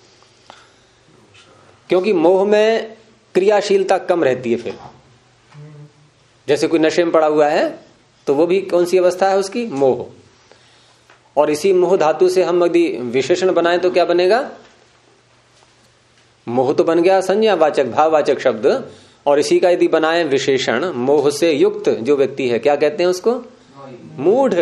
क्योंकि मोह में क्रियाशीलता कम रहती है। फिर जैसे कोई नशे में पड़ा हुआ है तो वो भी कौन सी अवस्था है उसकी, मोह। और इसी मोह धातु से हम यदि विशेषण बनाएं तो क्या बनेगा, मोह तो बन गया संज्ञावाचक भाववाचक शब्द, और इसी का यदि बनाएं विशेषण, मोह से युक्त जो व्यक्ति है क्या कहते हैं उसको, मूढ़।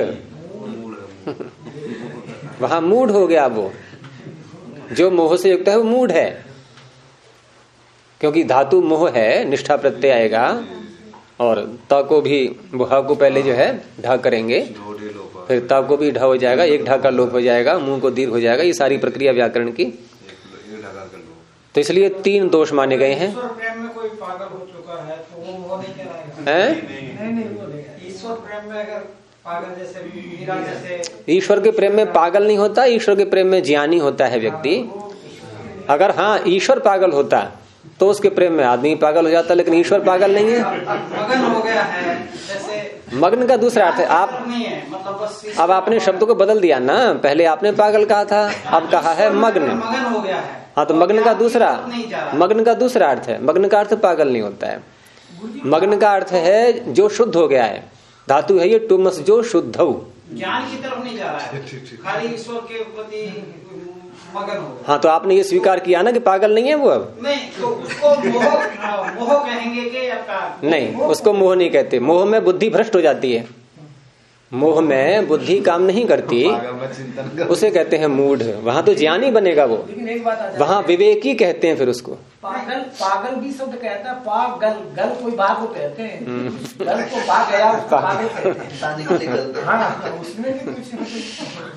वहां मूढ़ हो गया, वो जो मोह से युक्त है वो मूढ़ है, क्योंकि धातु मोह है, निष्ठा प्रत्यय आएगा और त को भी, बुहा को पहले जो है ढा करेंगे, फिर ता को भी ढा हो जाएगा, एक ढा का लोप हो जाएगा, मुंह को दीर्घ हो जाएगा, ये सारी प्रक्रिया व्याकरण की। तो इसलिए 3 दोष माने गए हैं। ईश्वर प्रेम में कोई पागल हो चुका है तो वो मोह नहीं कहलाएगा। नहीं, ईश्वर प्रेम में अगर पागल, जैसे मीरा जैसे, ईश्वर के प्रेम में पागल नहीं होता, ईश्वर के प्रेम में ज्ञानी होता है व्यक्ति। अगर हाँ ईश्वर पागल होता तो उसके प्रेम में आदमी पागल हो जाता, लेकिन ईश्वर पागल नहीं है। मगन हो गया है, जैसे मग्न का दूसरा अर्थ है। आप नहीं है, मतलब बस अब आपने शब्द को बदल दिया ना, पहले आपने पागल कहा था, अब कहा है मग्न। मगन हो गया है। हाँ, तो मग्न का दूसरा, मग्न का दूसरा अर्थ है। मग्न का अर्थ पागल नहीं होता है, मग्न का अर्थ है जो शुद्ध हो गया है। धातु है ये टुमस, जो शुद्ध हो, ज्ञान की तरफ नहीं जा रहा है, खाली ईश्वर के प्रति मगन हो गया। हाँ, तो आपने ये स्वीकार किया ना कि पागल नहीं है वो। अब नहीं, तो उसको मोह कहेंगे कि आपका, नहीं, उसको मोह नहीं कहते। मोह में बुद्धि भ्रष्ट हो जाती है, मोह में बुद्धि काम नहीं करती, उसे कहते हैं मूढ़। वहां तो ज्ञानी बनेगा वो, लेकिन एक बात, वहां विवेकी कहते हैं फिर उसको। पागल, पागल भी शब्द कहता है, पागल, गल कोई बात को कहते हैं, गल को बात गया पागल कहते हैं। हाँ, उसमें भी कुछ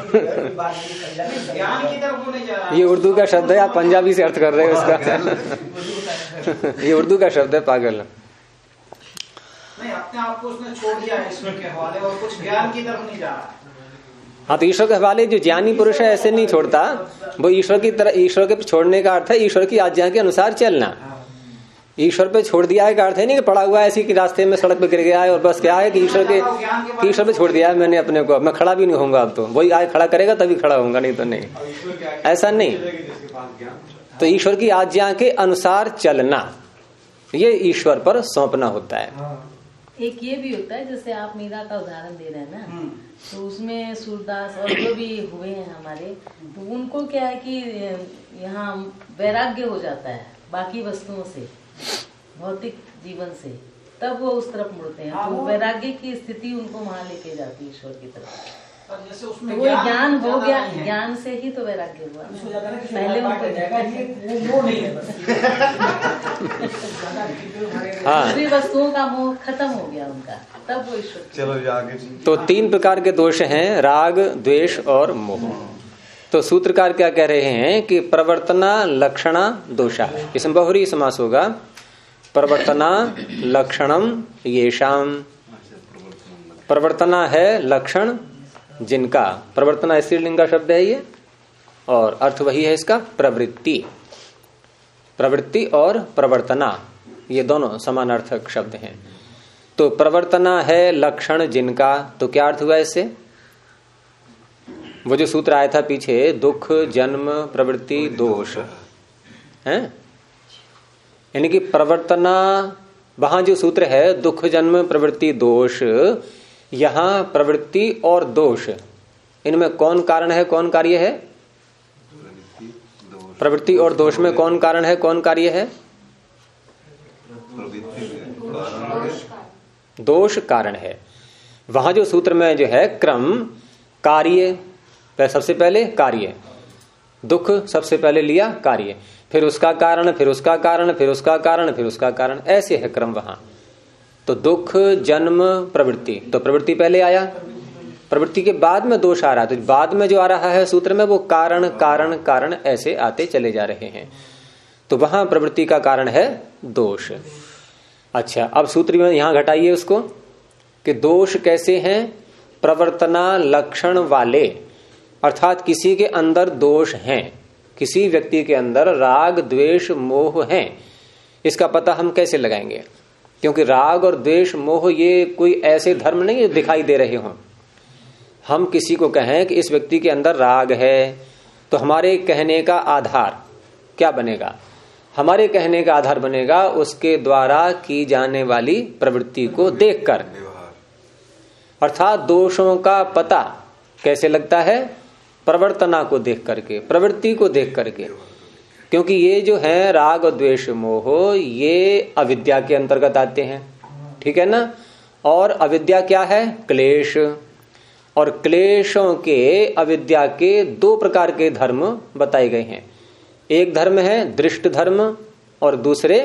ज्ञान की तरफ नहीं जा रहा। ये उर्दू का शब्द है, आप पंजाबी से अर्थ कर रहे हो इसका। ये उर्दू का शब्द है पागल। नहीं, अपने आप को उसने छोड़ दिया है ईश्वर के हवाले, और कुछ ज्ञान की तरफ नहीं जा रहा। हाँ, तो ईश्वर के हवाले जो ज्ञानी पुरुष है ऐसे नहीं छोड़ता, वो ईश्वर की तरह, ईश्वर के छोड़ने का अर्थ है ईश्वर की आज्ञा के अनुसार चलना। ईश्वर पे छोड़ दिया है का अर्थ है नहीं कि पड़ा हुआ है ऐसी कि रास्ते में सड़क पे गिर गया है और बस क्या है कि ईश्वर पे छोड़ दिया है मैंने अपने को, मैं खड़ा भी नहीं होऊंगा। अब तो वही आए खड़ा करेगा तभी खड़ा होऊंगा, नहीं तो नहीं, ऐसा नहीं। तो ईश्वर की आज्ञा के अनुसार चलना, ये ईश्वर पर सौंपना होता है। एक ये भी होता है, जैसे आप मीरा का उदाहरण दे रहे हैं ना, तो उसमें सूरदास और जो भी हुए हैं हमारे, तो उनको क्या है कि यहाँ वैराग्य हो जाता है बाकी वस्तुओं से, भौतिक जीवन से, तब वो उस तरफ मुड़ते हैं। तो वैराग्य की स्थिति उनको वहां लेके जाती है ईश्वर की तरफ। जैसे उसमें तो वो ज्ञान हो गया, ज्ञान से ही तो वैराग्य हुआ। पहले उनको दूसरी वस्तुओं का मोह खत्म हो गया उनका, तब वो ईश्वर। चलो आगे। तो 3 प्रकार के दोष हैं, राग, द्वेष और मोह। तो सूत्रकार क्या कह रहे हैं कि प्रवर्तना लक्षणा दोषा, इसमें बहुरी समास होगा। प्रवर्तना लक्षणम येषाम, प्रवर्तना है लक्षण जिनका, प्रवर्तना स्त्रीलिंग का शब्द है ये, और अर्थ वही है इसका प्रवृत्ति। प्रवृत्ति और प्रवर्तना ये दोनों समानार्थक शब्द हैं। तो प्रवर्तना है लक्षण जिनका, तो क्या अर्थ हुआ इससे? वो जो सूत्र आया था पीछे, दुख जन्म प्रवृत्ति दोष है, यानी कि प्रवर्तना, वहां जो सूत्र है दुख जन्म प्रवृत्ति दोष, यहां प्रवृत्ति और दोष, इनमें कौन कारण है कौन कार्य है? प्रवृत्ति और दोष में कौन कारण है कौन कार्य है? दोष कारण है। वहां जो सूत्र में जो है क्रम, कार्य सबसे पहले कार्य, दुख सबसे पहले लिया कार्य, फिर उसका कारण, फिर उसका कारण, फिर उसका कारण, फिर उसका कारण, ऐसे है क्रम वहां। तो दुख जन्म प्रवृत्ति, तो प्रवृत्ति पहले आया, प्रवृत्ति के बाद में दोष आ रहा है, तो बाद में जो आ रहा है सूत्र में वो कारण कारण कारण ऐसे आते चले जा रहे हैं। तो वहां प्रवृत्ति का कारण है दोष। अच्छा, अब सूत्र में यहां घटाइए उसको कि दोष कैसे हैं? प्रवर्तना लक्षण वाले, अर्थात किसी के अंदर दोष हैं, किसी व्यक्ति के अंदर राग द्वेष मोह है, इसका पता हम कैसे लगाएंगे? क्योंकि राग और द्वेष मोह ये कोई ऐसे धर्म नहीं है दिखाई दे रहे हों। हम किसी को कहें कि इस व्यक्ति के अंदर राग है, तो हमारे कहने का आधार क्या बनेगा? हमारे कहने का आधार बनेगा उसके द्वारा की जाने वाली प्रवृत्ति को देखकर, अर्थात दोषों का पता कैसे लगता है? प्रवर्तना को देख करके, प्रवृत्ति को देख करके। क्योंकि ये जो है राग और द्वेष मोह, ये अविद्या के अंतर्गत आते हैं, ठीक है ना। और अविद्या क्या है? क्लेश। और क्लेशों के, अविद्या के 2 प्रकार के धर्म बताए गए हैं। एक धर्म है दृष्ट धर्म और दूसरे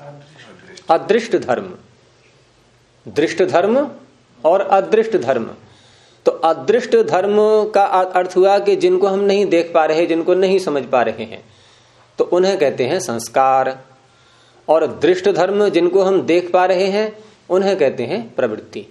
अदृष्ट धर्म। दृष्ट धर्म और अदृष्ट धर्म। तो अदृष्ट धर्म का अर्थ हुआ कि जिनको हम नहीं देख पा रहे, जिनको नहीं समझ पा रहे हैं, तो उन्हें कहते हैं संस्कार। और दृष्ट धर्म जिनको हम देख पा रहे हैं उन्हें कहते हैं प्रवृत्ति।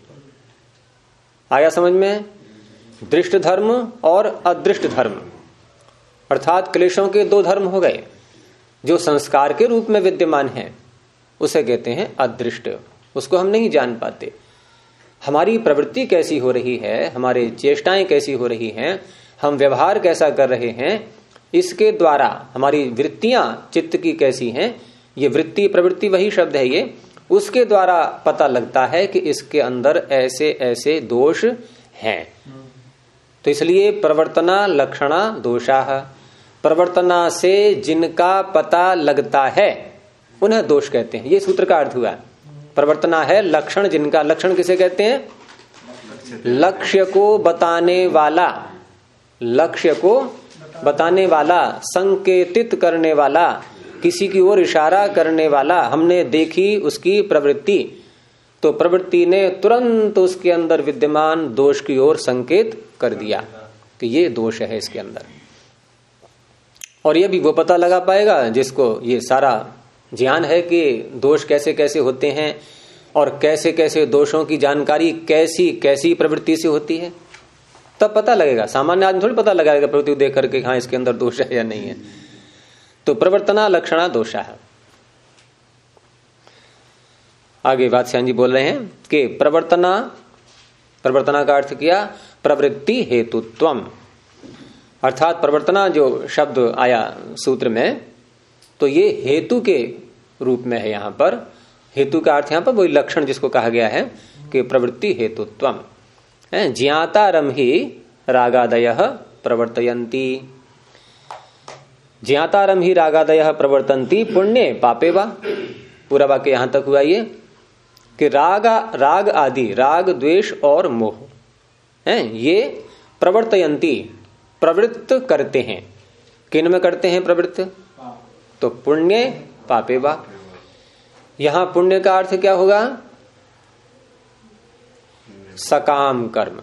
आया समझ में? दृष्ट धर्म और अदृष्ट धर्म, अर्थात क्लेशों के 2 धर्म हो गए। जो संस्कार के रूप में विद्यमान है उसे कहते हैं अदृष्ट, उसको हम नहीं जान पाते। हमारी प्रवृत्ति कैसी हो रही है, हमारे चेष्टाएं कैसी हो रही हैं, हम व्यवहार कैसा कर रहे हैं, इसके द्वारा हमारी वृत्तियां चित्त की कैसी हैं, ये वृत्ति प्रवृत्ति वही शब्द है ये, उसके द्वारा पता लगता है कि इसके अंदर ऐसे ऐसे दोष हैं। तो इसलिए प्रवर्तना लक्षणा दोषा, प्रवर्तना से जिनका पता लगता है उन्हें दोष कहते हैं। ये सूत्र का अर्थ हुआ। प्रवर्तना है लक्षण जिनका, लक्षण किसे कहते हैं? लक्ष्य को बताने वाला, लक्ष्य को बताने वाला, संकेतित करने वाला, किसी की ओर इशारा करने वाला। हमने देखी उसकी प्रवृत्ति, तो प्रवृत्ति ने तुरंत उसके अंदर विद्यमान दोष की ओर संकेत कर दिया कि ये दोष है इसके अंदर। और ये भी वो पता लगा पाएगा जिसको ये सारा ज्ञान है कि दोष कैसे कैसे होते हैं और कैसे कैसे दोषों की जानकारी कैसी कैसी प्रवृत्ति से होती है, तब पता लगेगा। सामान्य आदमी थोड़ी पता लगाएगा प्रवृत्ति देख करके हाँ इसके अंदर दोष है या नहीं है। तो प्रवर्तना लक्षणा दोषा है। आगे वात्स्यायन जी बोल रहे हैं कि प्रवर्तना, प्रवर्तना का अर्थ किया प्रवृत्ति हेतुत्वम, अर्थात प्रवर्तना जो शब्द आया सूत्र में, तो ये हेतु के रूप में है यहाँ पर। हेतु का अर्थ यहाँ पर वही लक्षण जिसको कहा गया है कि प्रवृत्ति हेतुत्वम। ज्ञातारम ही रागादय प्रवर्तयन्ति, ज्ञातारम ही रागादय प्रवर्तन्ति पुण्य पापे वा। पूरा वाक्य यहां तक हुआ ये कि राग आदि, राग द्वेष और मोह हैं, ये प्रवर्तयन्ति प्रवृत्त करते हैं। किन में करते हैं प्रवृत्त? तो पुण्य पापे वा। यहां पुण्य का अर्थ क्या होगा? सकाम कर्म।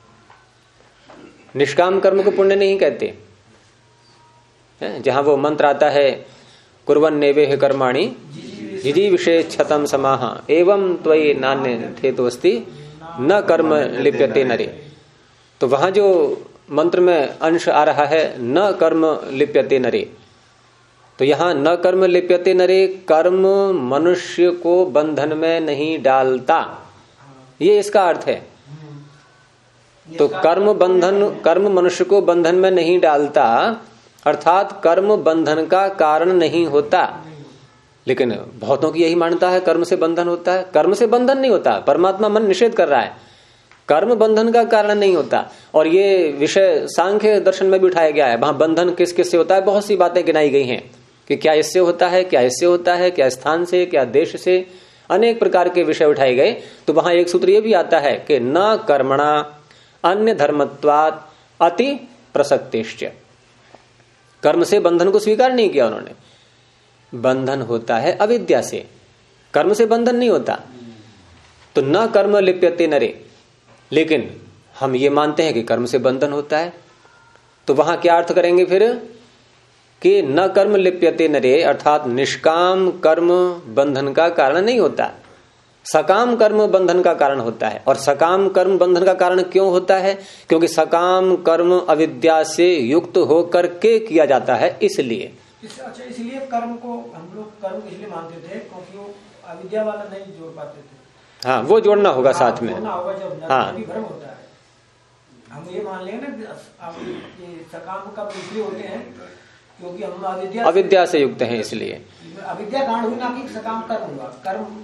निष्काम कर्म को पुण्य नहीं कहते। जहां वो मंत्र आता है कुर्वन् नेवेह कर्माणि जिजी विषय क्षतम समाह एवं त्वयि नान्य हेतुस्ति न कर्म लिप्यते नरे, तो वहां जो मंत्र में अंश आ रहा है न कर्म लिप्यते नरे, तो यहां न कर्म लिप्यते नरे, कर्म मनुष्य को बंधन में नहीं डालता, ये इसका अर्थ है। तो कर्म मनुष्य को बंधन में नहीं डालता, अर्थात कर्म बंधन का कारण नहीं होता। लेकिन बहुतों की यही मान्यता है कर्म से बंधन होता है। कर्म से बंधन नहीं होता, परमात्मा मन निषेध कर रहा है, कर्म बंधन का कारण नहीं होता। और ये विषय सांख्य दर्शन में भी उठाया गया है, वहां बंधन किस किस से होता है, बहुत सी बातें गिनाई गई हैं कि क्या इससे होता है, क्या इससे होता है, क्या स्थान से, क्या देश से, अनेक प्रकार के विषय उठाए गए। तो वहां एक सूत्र ये भी आता है कि न कर्मणा अन्य धर्मत्वात् अति प्रसक्तिश्च, कर्म से बंधन को स्वीकार नहीं किया उन्होंने। बंधन होता है अविद्या से, कर्म से बंधन नहीं होता। तो न कर्म लिप्यते नरे, लेकिन हम ये मानते हैं कि कर्म से बंधन होता है। तो वहां क्या अर्थ करेंगे फिर कि न कर्म लिप्यते नरे, अर्थात निष्काम कर्म बंधन का कारण नहीं होता, सकाम कर्म बंधन का कारण होता है। और सकाम कर्म बंधन का कारण क्यों होता है? क्योंकि सकाम कर्म अविद्या से युक्त होकर के किया जाता है, इसलिए। अच्छा, इसलिए कर्म को हम लोग कर्म इसलिए मानते थे क्योंकि वो अविद्या वाला नहीं जोड़ पाते थे। हाँ, वो जोड़ना होगा साथ में। होगा जब भ्रम होता है, हम ये मान लेंगे ना सकाम कर्म इसलिए होते हैं क्योंकि हम अविद्या से युक्त हैं, इसलिए अविद्या कांड हुई ना कि सकाम कर्म हुआ। कर्म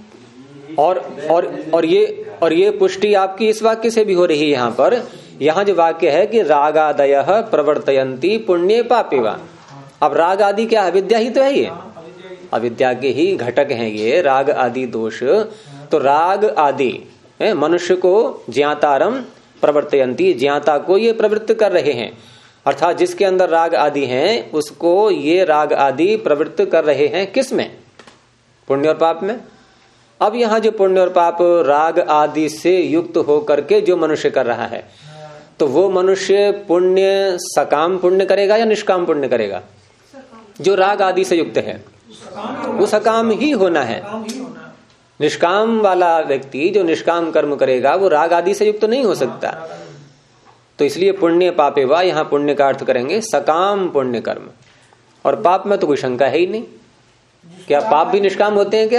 और ये पुष्टि आपकी इस वाक्य से भी हो रही है। यहाँ पर यहाँ जो वाक्य है कि रागादय प्रवर्तयन्ति पुण्य पापे वा। अब राग आदि क्या अविद्या ही तो है, ये अविद्या के ही घटक हैं ये राग आदि दोष। तो राग आदि मनुष्य को ज्ञातारम प्रवर्तयन्ति, ज्ञाता को ये प्रवृत्त कर रहे हैं, अर्थात जिसके अंदर राग आदि हैं उसको ये राग आदि प्रवृत्त कर रहे हैं। किस में? पुण्य और पाप में। अब यहाँ जो पुण्य और पाप राग आदि से युक्त होकर के जो मनुष्य कर रहा है, तो वो मनुष्य पुण्य सकाम पुण्य करेगा या निष्काम पुण्य करेगा? जो राग आदि से युक्त है वो सकाम ही होना है। निष्काम वाला व्यक्ति जो निष्काम कर्म करेगा वो राग आदि से युक्त नहीं हो सकता। तो इसलिए पुण्य पापे वा, यहाँ पुण्य का अर्थ करेंगे सकाम पुण्य कर्म। और पाप में तो कोई शंका है ही नहीं। क्या पाप भी निष्काम होते हैं क्या?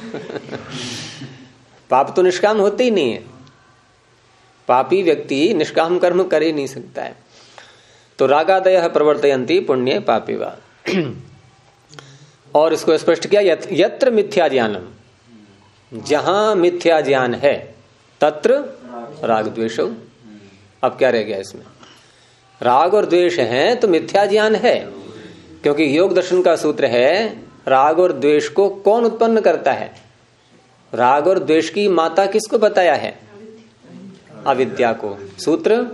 पाप तो निष्काम होते ही नहीं है। पापी व्यक्ति निष्काम कर्म कर ही नहीं सकता है। तो रागादय प्रवर्तयन्ति पुण्य पापे वा। और इसको स्पष्ट किया, यत्र मिथ्या ज्ञानम, जहां मिथ्या ज्ञान है तत्र राग द्वेष। अब क्या रह गया इसमें? राग और द्वेष है तो मिथ्या ज्ञान है, क्योंकि योग दर्शन का सूत्र है राग और द्वेष को कौन उत्पन्न करता है? राग और द्वेष की माता किसको बताया है? अविद्या को। सूत्र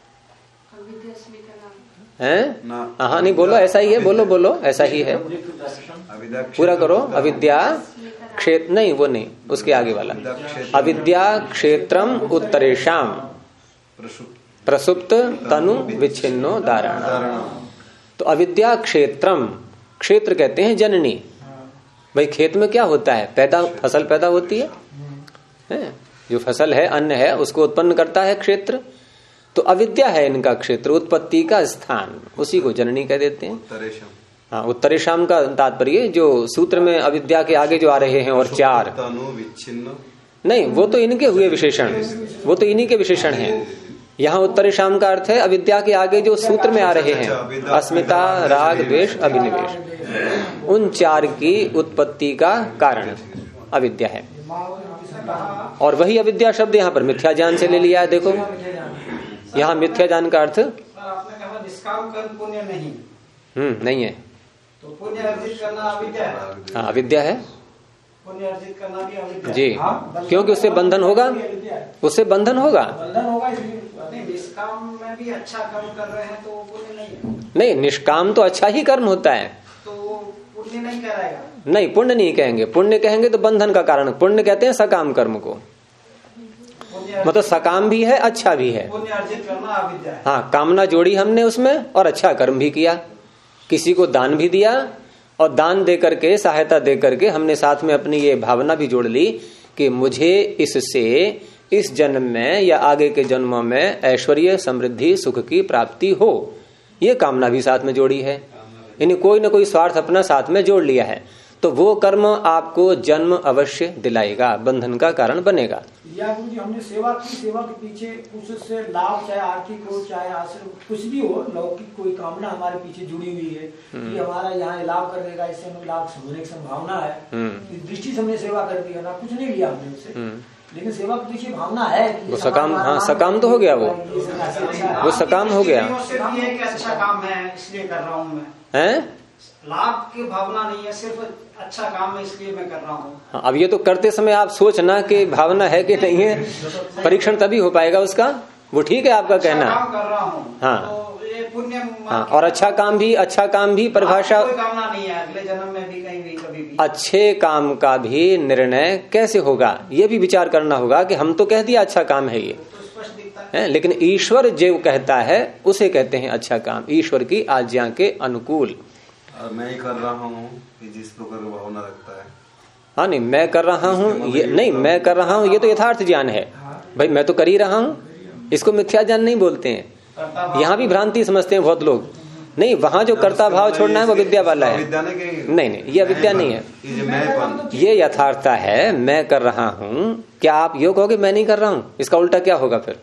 है? हाँ, नहीं बोलो, ऐसा ही है, बोलो ऐसा ही है, पूरा करो। अविद्या क्षेत्र, नहीं वो नहीं, उसके आगे वाला। अविद्या क्षेत्रम उत्तरेशम प्रसुप्त तनु विच्छिन्नो धारणा। तो अविद्या क्षेत्रम, क्षेत्र कहते हैं जननी। भाई खेत में क्या होता है? फसल पैदा होती है, जो फसल है अन्न है उसको उत्पन्न करता है क्षेत्र। तो अविद्या है इनका क्षेत्र, उत्पत्ति का स्थान, उसी को जननी कह देते हैं। हाँ, उत्तरेशम का तात्पर्य जो सूत्र में अविद्या के आगे जो आ रहे हैं और चार, नहीं वो तो इनके हुए विशेषण, वो तो इन्हीं के विशेषण हैं। यहाँ उत्तरेशम का अर्थ है अविद्या के आगे जो सूत्र में आ रहे हैं, अस्मिता, राग, द्वेष, अभिनिवेश, उन चार की उत्पत्ति का कारण। अविद्या है। और वही अविद्या शब्द यहाँ पर मिथ्या ज्ञान से ले लिया है। देखो यहाँ मिथ्या ज्ञान का अर्थ आपने कहा निष्काम कर्म पुण्य नहीं, नहीं है, तो पुण्य अर्जित करना अविद्या है। हाँ अविद्या है, पुण्य अर्जित करना भी अविद्या जी, हाँ, क्योंकि उससे बंधन होगा, उससे बंधन होगा। बंधन होगा, इसलिए निष्काम में भी अच्छा कर्म कर रहे हैं तो पुण्य नहीं है। नहीं, निष्काम तो अच्छा ही कर्म होता है, तो पुण्य नहीं कहलाएगा। नहीं पुण्य नहीं कहेंगे, पुण्य कहेंगे तो बंधन का कारण। पुण्य कहते हैं सकाम कर्म को, मतलब सकाम भी है अच्छा भी है। पुण्य अर्जित करना अविद्या है। हाँ, कामना जोड़ी हमने उसमें और अच्छा कर्म भी किया, किसी को दान भी दिया और दान दे करके, सहायता दे करके हमने साथ में अपनी ये भावना भी जोड़ ली कि मुझे इससे इस जन्म में या आगे के जन्मों में ऐश्वर्य, समृद्धि, सुख की प्राप्ति हो, ये कामना भी साथ में जोड़ी है। यानी कोई ना कोई स्वार्थ अपना साथ में जोड़ लिया है, तो वो कर्म आपको जन्म अवश्य दिलाएगा, बंधन का कारण बनेगा। या गुरु जी हमने सेवा की, सेवा के पीछे उससे लाभ, चाहे आर्थिक हो चाहे आश्रम कुछ भी हो, लौकिक कोई कामना हमारे पीछे जुड़ी हुई है कि हमारा यहाँ लाभ कर देगा, इससे हमें लाभ होने की संभावना है, इस दृष्टि से हमने सेवा कर दी है ना, कुछ नहीं लिया हमने उससे, लेकिन सेवा के पीछे भावना है कि वो सकाम, हाँ सकाम तो हो गया, वो सकाम हो गया। अच्छा काम है इसलिए कर रहा हूँ मैं, है लाभ की भावना नहीं है, सिर्फ अच्छा काम है इसलिए मैं कर रहा हूँ। हाँ, अब ये तो करते समय आप सोचना कि भावना है कि नहीं है, परीक्षण तभी हो पाएगा उसका। वो ठीक है आपका कहना, काम कर रहा हूँ हाँ तो ये पुण्य, हाँ, और अच्छा काम भी परिभाषा, कोई कामना नहीं है अगले जन्म में भी कहीं भी कभी भी। अच्छे काम का भी निर्णय कैसे होगा ये भी विचार करना होगा कि हम तो कह दिया अच्छा काम है ये, तो स्पष्ट दिखता है, लेकिन ईश्वर जो कहता है उसे कहते हैं अच्छा काम, ईश्वर की आज्ञा के अनुकूल। और मैं ही कर रहा हूँ कि जिस प्रकार की भावना रखता है। हाँ नहीं, मैं कर रहा हूँ ये नहीं, मैं कर रहा हूँ ये तो यथार्थ ज्ञान है भाई, मैं तो कर ही रहा हूँ, इसको मिथ्या ज्ञान नहीं बोलते हैं। यहाँ भी भ्रांति समझते हैं बहुत लोग, नहीं वहाँ जो कर्ता भाव छोड़ना है वो विद्या वाला है, नहीं ये अविद्या नहीं है, ये यथार्थता है। मैं कर रहा हूँ, क्या आप ये कहोगे मैं नहीं कर रहा हूँ, इसका उल्टा क्या होगा फिर,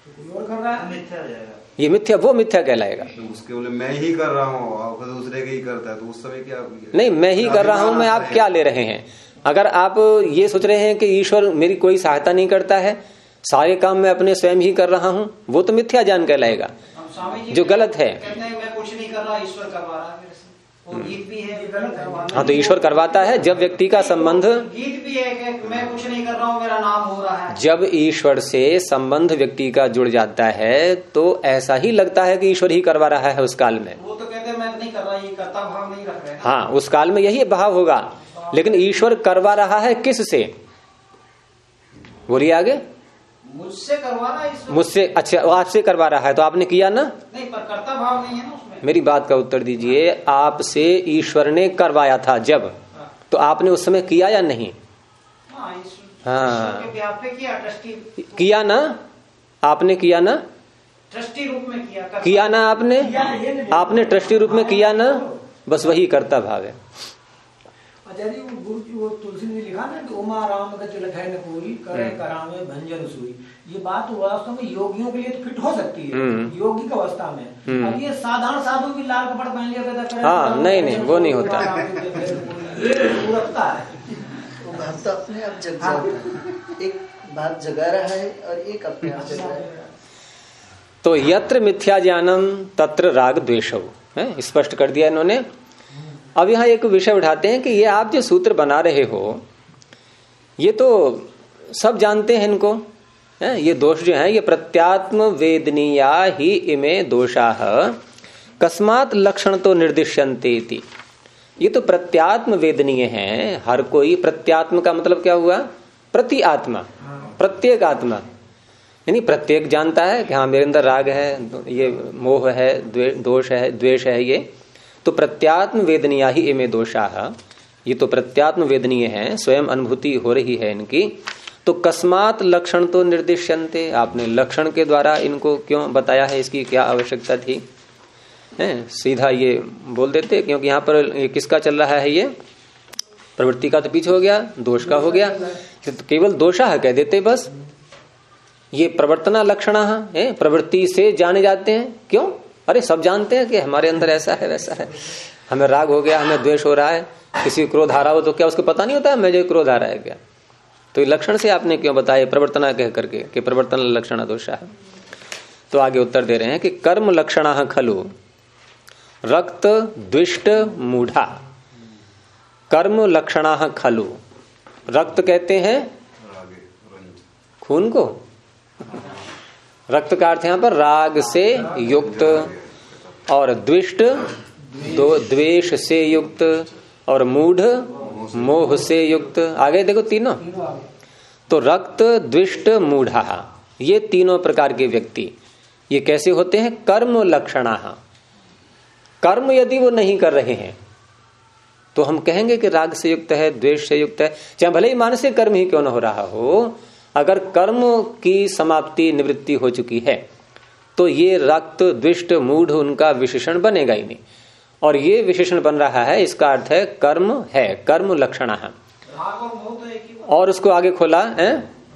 ये मिथ्या, वो मिथ्या कहलाएगा। तो उसके बोले मैं ही कर रहा हूँ और दूसरे के ही करता है, तो उस समय क्या नहीं, मैं ही कर रहा हूँ, मैं आप क्या ले रहे हैं। अगर आप ये सोच रहे हैं कि ईश्वर मेरी कोई सहायता नहीं करता है, सारे काम मैं अपने स्वयं ही कर रहा हूँ, वो तो मिथ्या ज्ञान कहलाएगा, जो गलत है। मैं कुछ नहीं कर रहा, ईश्वर करवा रहा है, गीत भी है गलत है। हाँ तो ईश्वर करवाता है, जब व्यक्ति का संबंध, गीत भी है कि मैं कुछ नहीं कर रहा हूँ, मेरा नाम हो रहा है। जब ईश्वर से संबंध व्यक्ति का जुड़ जाता है तो ऐसा ही लगता है कि ईश्वर ही करवा रहा है उस काल में। वो तो कहते हैं मैं नहीं कर रहा, ये कर्ता भाव नहीं रख रहे। हाँ, उस काल में यही भाव होगा, लेकिन ईश्वर करवा रहा है किससे, बोलिए आगे। मुझसे करवा रहा है, मुझसे, अच्छा आपसे करवा रहा है तो आपने किया ना, नहीं पर कर्ता भाव नहीं है ना उसमें। मेरी बात का उत्तर दीजिए, आपसे ईश्वर ने करवाया था जब, तो आपने उस समय किया या नहीं। हाँ किया ना, आपने किया ना, ट्रस्टी रूप में किया ना आपने ट्रस्टी रूप में किया ना, बस वही कर्ता भाव है। आचार्य गुरु जी वो तुलसी ने लिखा ना कि उमा राम का तिलक है न कोई करे करावे भंजन सुई, ये बात वास्तव में योगियों के लिए तो फिट हो सकती है योगिक अवस्था में। अब ये साधारण साधु भी लाल कपड़ा पहन लिया कहता है, हाँ नहीं वो नहीं होता, ये रखता है तो अपने आप जग जाता है, एक बात जगा रहा है और एक अपने आप जगा रहा है। तो यत्र मिथ्या ज्ञानम तत्र राग द्वेषौ, है स्पष्ट कर दिया इन्होंने। अब यहाँ एक विषय उठाते हैं कि ये आप जो सूत्र बना रहे हो ये तो सब जानते हैं इनको, है? ये दोष जो है ये प्रत्यात्म वेदनीया ही इमे दोषाः कस्मात् लक्षण तो निर्दिश्यन्ते इति। ये तो प्रत्यात्म वेदनीय है, हर कोई, प्रत्यात्म का मतलब क्या हुआ, प्रति आत्मा, प्रत्येक आत्मा, यानी प्रत्येक जानता है कि हाँ मेरे अंदर राग है, ये मोह है, दोष है, द्वेष है, ये तो प्रत्यात्म वेदनीया ही इमे दोषाः, ये तो प्रत्यात्म वेदनीय है, स्वयं अनुभूति हो रही है इनकी। तो कस्मात् लक्षण तो निर्दिश्यन्ते, आपने लक्षण के द्वारा इनको क्यों बताया है, इसकी क्या आवश्यकता थी, है? सीधा ये बोल देते, क्योंकि यहाँ पर ये किसका चल रहा है, ये प्रवृत्ति का तो पीछे हो गया, दोष का हो गया, तो केवल दोषाः कह देते बस। ये प्रवर्तना लक्षण है, प्रवृत्ति से जाने जाते हैं, क्यों, अरे सब जानते हैं कि हमारे अंदर ऐसा है वैसा है, हमें राग हो गया, हमें द्वेष हो रहा है, किसी क्रोध आ रहा हो तो क्या उसको पता नहीं होता है मुझे क्रोध आ रहा है क्या? तो ये लक्षण से आपने क्यों बताया प्रवर्तना कह करके कि प्रवर्तन लक्षण दोषा है? तो आगे उत्तर दे रहे हैं कि कर्म लक्षण खलु रक्त द्विष्ट मूढ़ा। कर्म लक्षण खलु, रक्त कहते हैं खून को, रक्त का अर्थ यहां पर राग से युक्त, और द्विष्ट द्वेष से युक्त, और मूढ़ मोह से युक्त। आगे देखो तीनों, तो रक्त द्विष्ट मूढ़ा, ये तीनों प्रकार के व्यक्ति ये कैसे होते हैं? कर्म लक्षणा। कर्म यदि वो नहीं कर रहे हैं तो हम कहेंगे कि राग से युक्त है, द्वेष से युक्त है, चाहे भले ही मानसिक कर्म ही क्यों न हो रहा हो। अगर कर्म की समाप्ति निवृत्ति हो चुकी है तो ये रक्त द्विष्ट मूढ़ उनका विशेषण बनेगा ही नहीं, और ये विशेषण बन रहा है, इसका अर्थ है कर्म है, कर्म लक्षण है। और उसको आगे खोला है,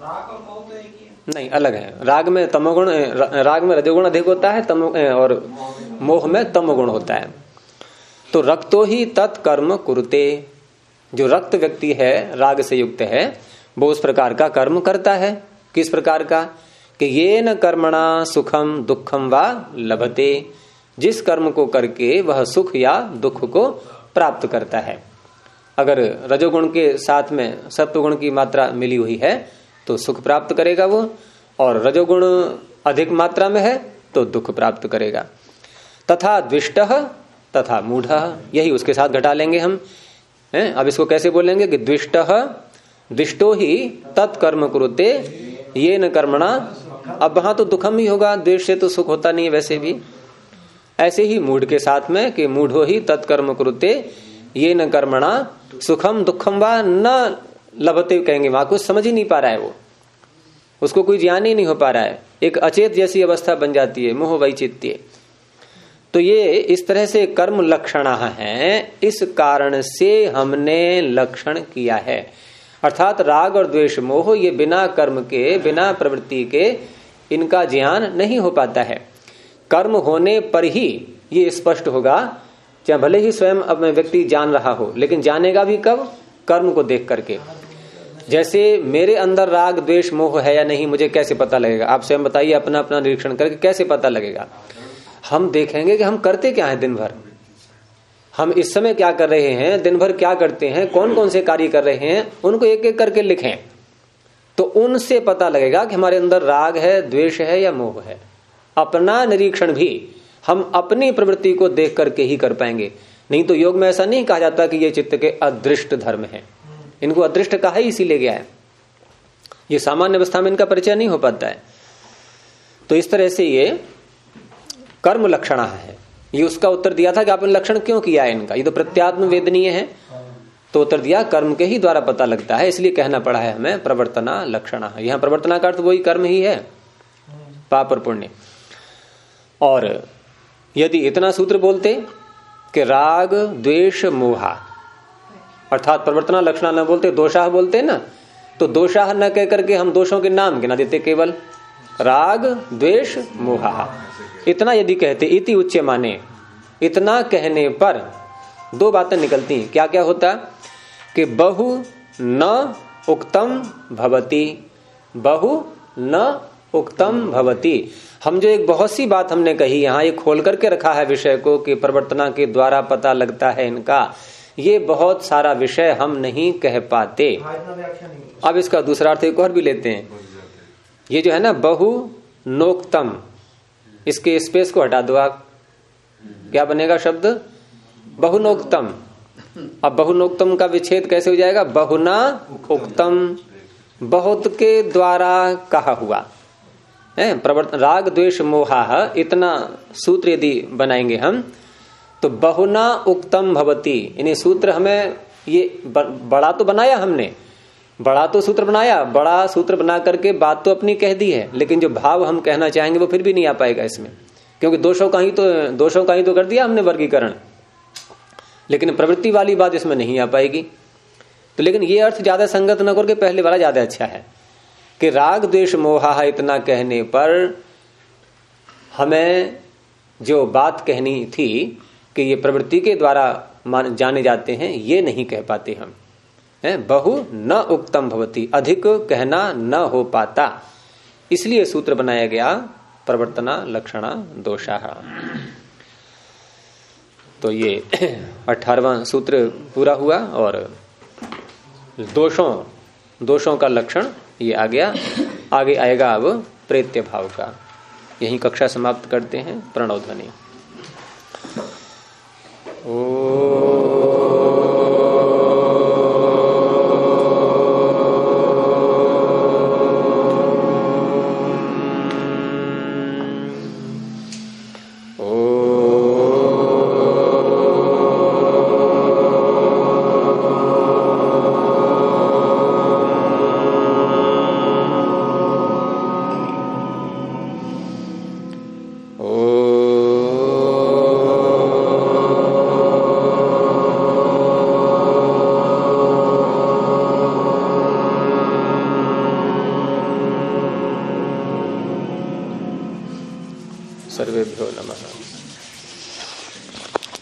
नहीं अलग है। राग में तमोगुण, राग में रजोगुण अधिक होता है, और मोह में तमोगुण होता है। तो रक्तो ही तत्कर्म कुरुते, जो रक्त व्यक्ति है राग से युक्त है वो उस प्रकार का कर्म करता है। किस प्रकार का? कि ये न कर्मणा सुखम दुखम वा लभते, जिस कर्म को करके वह सुख या दुख को प्राप्त करता है। अगर रजोगुण के साथ में सत्वगुण की मात्रा मिली हुई है तो सुख प्राप्त करेगा वो, और रजोगुण अधिक मात्रा में है तो दुख प्राप्त करेगा। तथा द्विष्टः तथा मूढ़ः, यही उसके साथ घटा लेंगे हम। अब इसको कैसे बोलेंगे कि द्विष्टः द्विष्टो ही तत्कर्म कुरुते ये न कर्मणा। अब वहां तो दुखम ही होगा, द्वेष से तो सुख होता नहीं है वैसे भी। ऐसे ही मूढ़ के साथ में कि मूढ़ो ही तत्कर्म कुरुते ये न कर्मणा सुखम दुखम वा न लभते कहेंगे। वहां कुछ समझ ही नहीं पा रहा है वो, उसको कोई ज्ञान ही नहीं हो पा रहा है, एक अचेत जैसी अवस्था बन जाती है, मोह वैचित्य। तो ये इस तरह से कर्म लक्षण है, इस कारण से हमने लक्षण किया है। अर्थात राग और द्वेष मोह ये बिना कर्म के, बिना प्रवृत्ति के इनका ज्ञान नहीं हो पाता है। कर्म होने पर ही ये स्पष्ट होगा, चाहे भले ही स्वयं अब व्यक्ति जान रहा हो, लेकिन जानेगा भी कब? कर्म को देख करके। जैसे मेरे अंदर राग द्वेष मोह है या नहीं, मुझे कैसे पता लगेगा? आप स्वयं बताइए, अपना अपना निरीक्षण करके कैसे पता लगेगा? हम देखेंगे कि हम करते क्या है दिन भर, हम इस समय क्या कर रहे हैं, दिन भर क्या करते हैं, कौन कौन से कार्य कर रहे हैं, उनको एक एक करके लिखें, तो उनसे पता लगेगा कि हमारे अंदर राग है, द्वेष है या मोह है। अपना निरीक्षण भी हम अपनी प्रवृत्ति को देख करके ही कर पाएंगे। नहीं तो योग में ऐसा नहीं कहा जाता कि ये चित्त के अदृष्ट धर्म है, इनको अदृष्ट कहा ही इसीलिए गया है, ये सामान्य अवस्था में इनका परिचय नहीं हो पाता है। तो इस तरह से ये कर्म लक्षण है। ये उसका उत्तर दिया था कि आपने लक्षण क्यों किया है इनका, ये तो प्रत्यात्म वेदनीय है। तो उत्तर दिया कर्म के ही द्वारा पता लगता है, इसलिए कहना पड़ा है हमें प्रवर्तना लक्षण। यहाँ प्रवर्तना का अर्थ वही कर्म ही है, पाप और पुण्य। और यदि इतना सूत्र बोलते कि राग द्वेष मोहा, अर्थात प्रवर्तना लक्षण न बोलते, दोषाह बोलते ना, तो दोषाह न कह करके हम दोषों के नाम गिना देते, केवल राग द्वेष मोहा इतना यदि कहते, इति उच्च माने, इतना कहने पर दो बातें निकलती। क्या क्या होता कि बहु न उक्तम भवति, बहु न उक्तम भवति। हम जो एक बहुत सी बात हमने कही, यहाँ ये खोल करके रखा है विषय को कि प्रवर्तना के द्वारा पता लगता है इनका, ये बहुत सारा विषय हम नहीं कह पाते। अब इसका दूसरा अर्थ एक और भी लेते हैं, ये जो है ना बहु नोक्तम, इसके स्पेस को हटा दो आप, क्या बनेगा शब्द? बहुनोक्तम। अब बहुनोक्तम का विच्छेद कैसे हो जाएगा? बहुना उक्तम, बहुत के द्वारा कहा हुआ है। प्रवर्तन राग द्वेष मोहा, इतना सूत्र यदि बनाएंगे हम तो बहुना उक्तम भवति। इन्हें सूत्र हमें ये बड़ा तो बनाया हमने, बड़ा तो सूत्र बनाया, बड़ा सूत्र बना करके बात तो अपनी कह दी है, लेकिन जो भाव हम कहना चाहेंगे वो फिर भी नहीं आ पाएगा इसमें, क्योंकि दोषों का ही तो कर दिया हमने वर्गीकरण, लेकिन प्रवृत्ति वाली बात इसमें नहीं आ पाएगी। तो लेकिन ये अर्थ ज्यादा संगत न करके पहले वाला ज्यादा अच्छा है कि राग द्वेष मोहा, इतना कहने पर हमें जो बात कहनी थी कि ये प्रवृत्ति के द्वारा जाने जाते हैं, ये नहीं कह पाते हम। बहु न उक्तम भवति, अधिक कहना न हो पाता, इसलिए सूत्र बनाया गया प्रवर्तना लक्षणा दोषा। तो ये 18वां सूत्र पूरा हुआ और दोषों का लक्षण ये आ गया। आगे आएगा अब प्रेत्य भाव का। यही कक्षा समाप्त करते हैं। प्रणव ध्वनि। सर्वेभ्यो नमः।